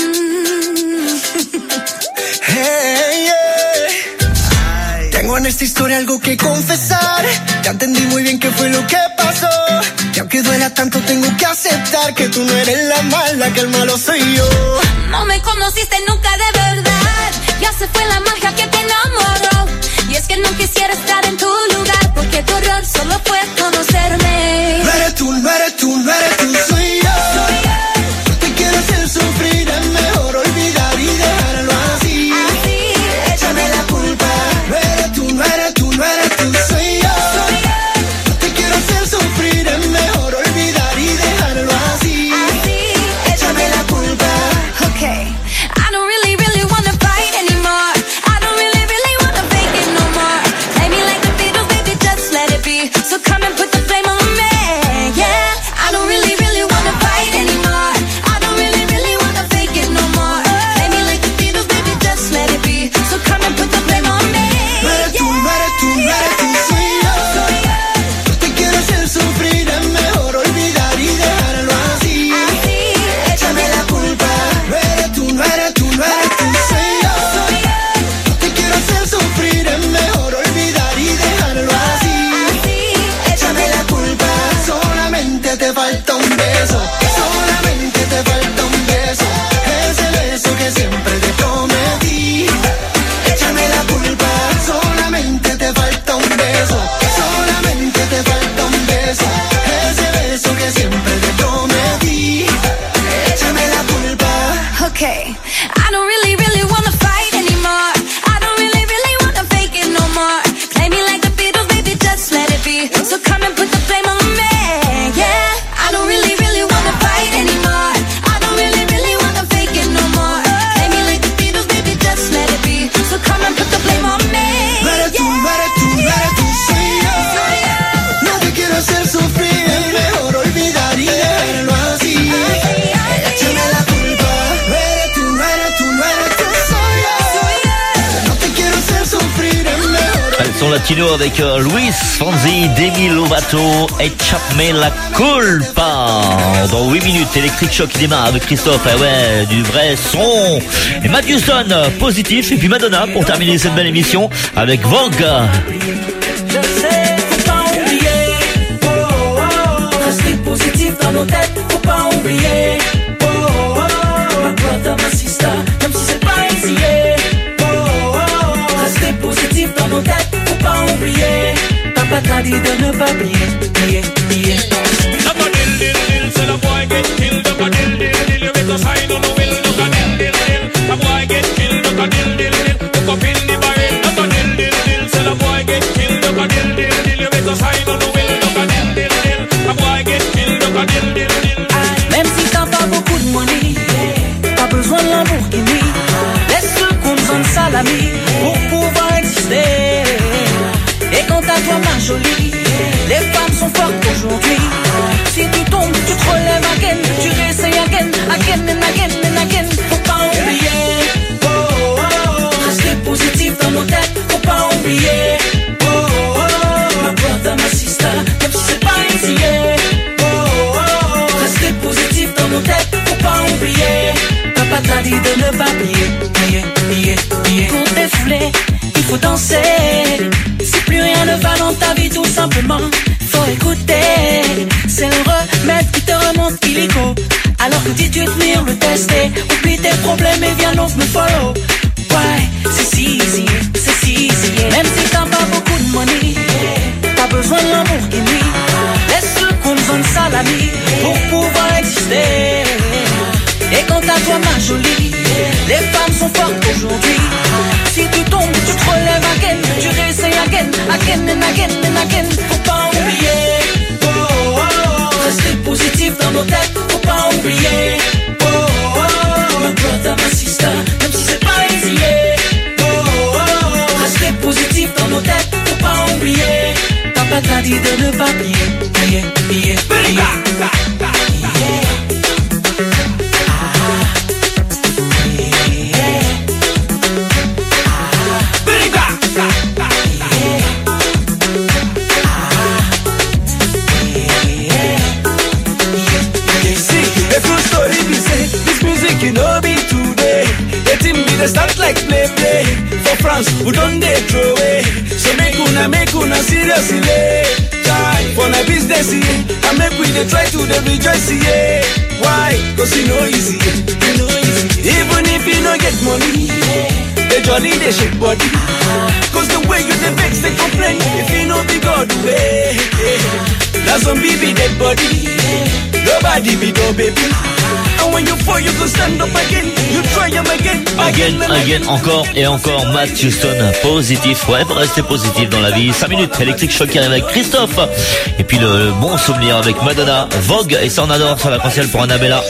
Hey, yeah. Tengo en esta historia algo que confesar. Ya entendí muy bien qué fue lo que pasó. Y aunque duela tanto tengo que aceptar que tú no eres la mala, que el malo soy yo. No me conociste nunca de verdad. Ya se fue la magia que te enamoró. Y es que no quisiera estar en tu lugar, porque tu error solo fue conocerme. No eres tú, no eres tú, no eres tú, soy yo. Soy yo. No te quiero hacer sufrir, es mejor olvidar y dejarlo así. Así, échame la culpa. No eres tú, no eres tú, no eres tú, soy yo. Soy yo. No te quiero hacer sufrir, es mejor olvidar y dejarlo así. Latino avec euh, Luis Fonsi, Demi Lovato et Chapme la Culpa. Dans huit minutes, Electric Shock qui démarre avec Christophe. Ah ouais, du vrai son. Et Matt Houston, positif. Et puis Madonna pour terminer cette belle émission avec Vogue. Je sais, faut pas oublier. Oh, oh, oh. Rester positif dans nos têtes, faut pas oublier. Oh, oh, oh. Ma brother, ma sister, même si c'est pas easy. Oh, oh, oh. Rester positif dans nos têtes, faut pas oublier. Papa t'a dit de ne pas oublier. Oublier, oublier. Up a dill dill dill, so the boy get killed. Up a dill dill dill, you make us hide on the will. Look a dill dill dill, the boy get killed. Up a dill dill dill, look up in the barrel. Up a dill dill dill, so the boy get killed. Up a dill dill dill, you make us hide on the will. Look a dill dill dill, the boy get killed. Up a dill dill dill. Même si t'as pas beaucoup de money, pas besoin de Lamborghini. Laisse-le qu'on besoin de salami pour pouvoir exister. Et quant à toi ma jolie, les femmes sont fortes aujourd'hui. Si tu tombes, tu te relèves again, tu réessayes again, again and again and again. Faut pas oublier, oh, oh, oh. Rester positif dans nos têtes, faut pas oublier. Oh, oh, oh. Ma brother, ma sister, même si c'est pas easy. Oh, oh, oh. Rester positif dans nos têtes, faut pas oublier. Papa t'a dit de ne pas oublier, oublier, oublier, oublier. Pour te défouler, il faut danser. Si plus rien ne va dans ta vie, tout simplement, faut écouter. C'est le remède qui te remonte illico. Alors que dis-tu venir le tester. Oublie tes problèmes et viens donc me follow. Ouais, c'est si easy, c'est si easy. Même si t'as pas beaucoup de money, t'as besoin de Lamborghini. Laisse-le qu'on besoin de salami pour pouvoir exister. Et quant à toi ma jolie, les femmes sont fortes aujourd'hui. Si tu tombes, tu te relèves again, tu réessayes again, again and again and again. Faut pas oublier, oh, oh, oh. Rester positif dans nos têtes, faut pas oublier. Oh, oh, oh. Ma brother, ma sister, même si c'est pas easy. Oh, oh, oh. Rester positif dans nos têtes, faut pas oublier. Papa t'a dit de ne pas oublier, oublier, oublier, oublier. They start like play play for France, who don't they throw away. So make una make una seriously try for my business yeah. And make we dey try to dey rejoice yeah. Why? Cause you know easy, you know easy. Even if you no get money, they jolly they shake body. Cause the way you dey vex they complain. If you know be God way, that's some baby dead body. Nobody be no baby. And when you fall, you go stand up again. You try them again, again, again, encore et encore. Matt Houston, positif. Ouais, faut rester positif dans la vie. cinq minutes, Electric Shock qui arrive avec Christophe. Et puis le, le bon souvenir avec Madonna, Vogue. Et ça, on adore sur la console pour Annabella.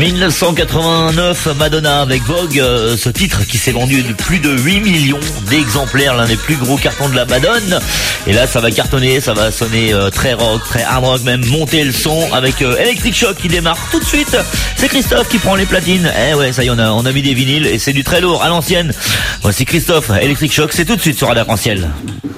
dix-neuf cent quatre-vingt-neuf, Madonna avec Vogue, euh, ce titre qui s'est vendu de plus de huit millions d'exemplaires, l'un des plus gros cartons de la Madone. Et là, ça va cartonner, ça va sonner euh, très rock, très hard rock, même monter le son avec euh, Electric Shock qui démarre tout de suite. C'est Christophe qui prend les platines. Eh ouais, ça y est, on a, on a mis des vinyles et c'est du très lourd à l'ancienne. Voici Christophe, Electric Shock, c'est tout de suite sur Radio Arc-en-Ciel.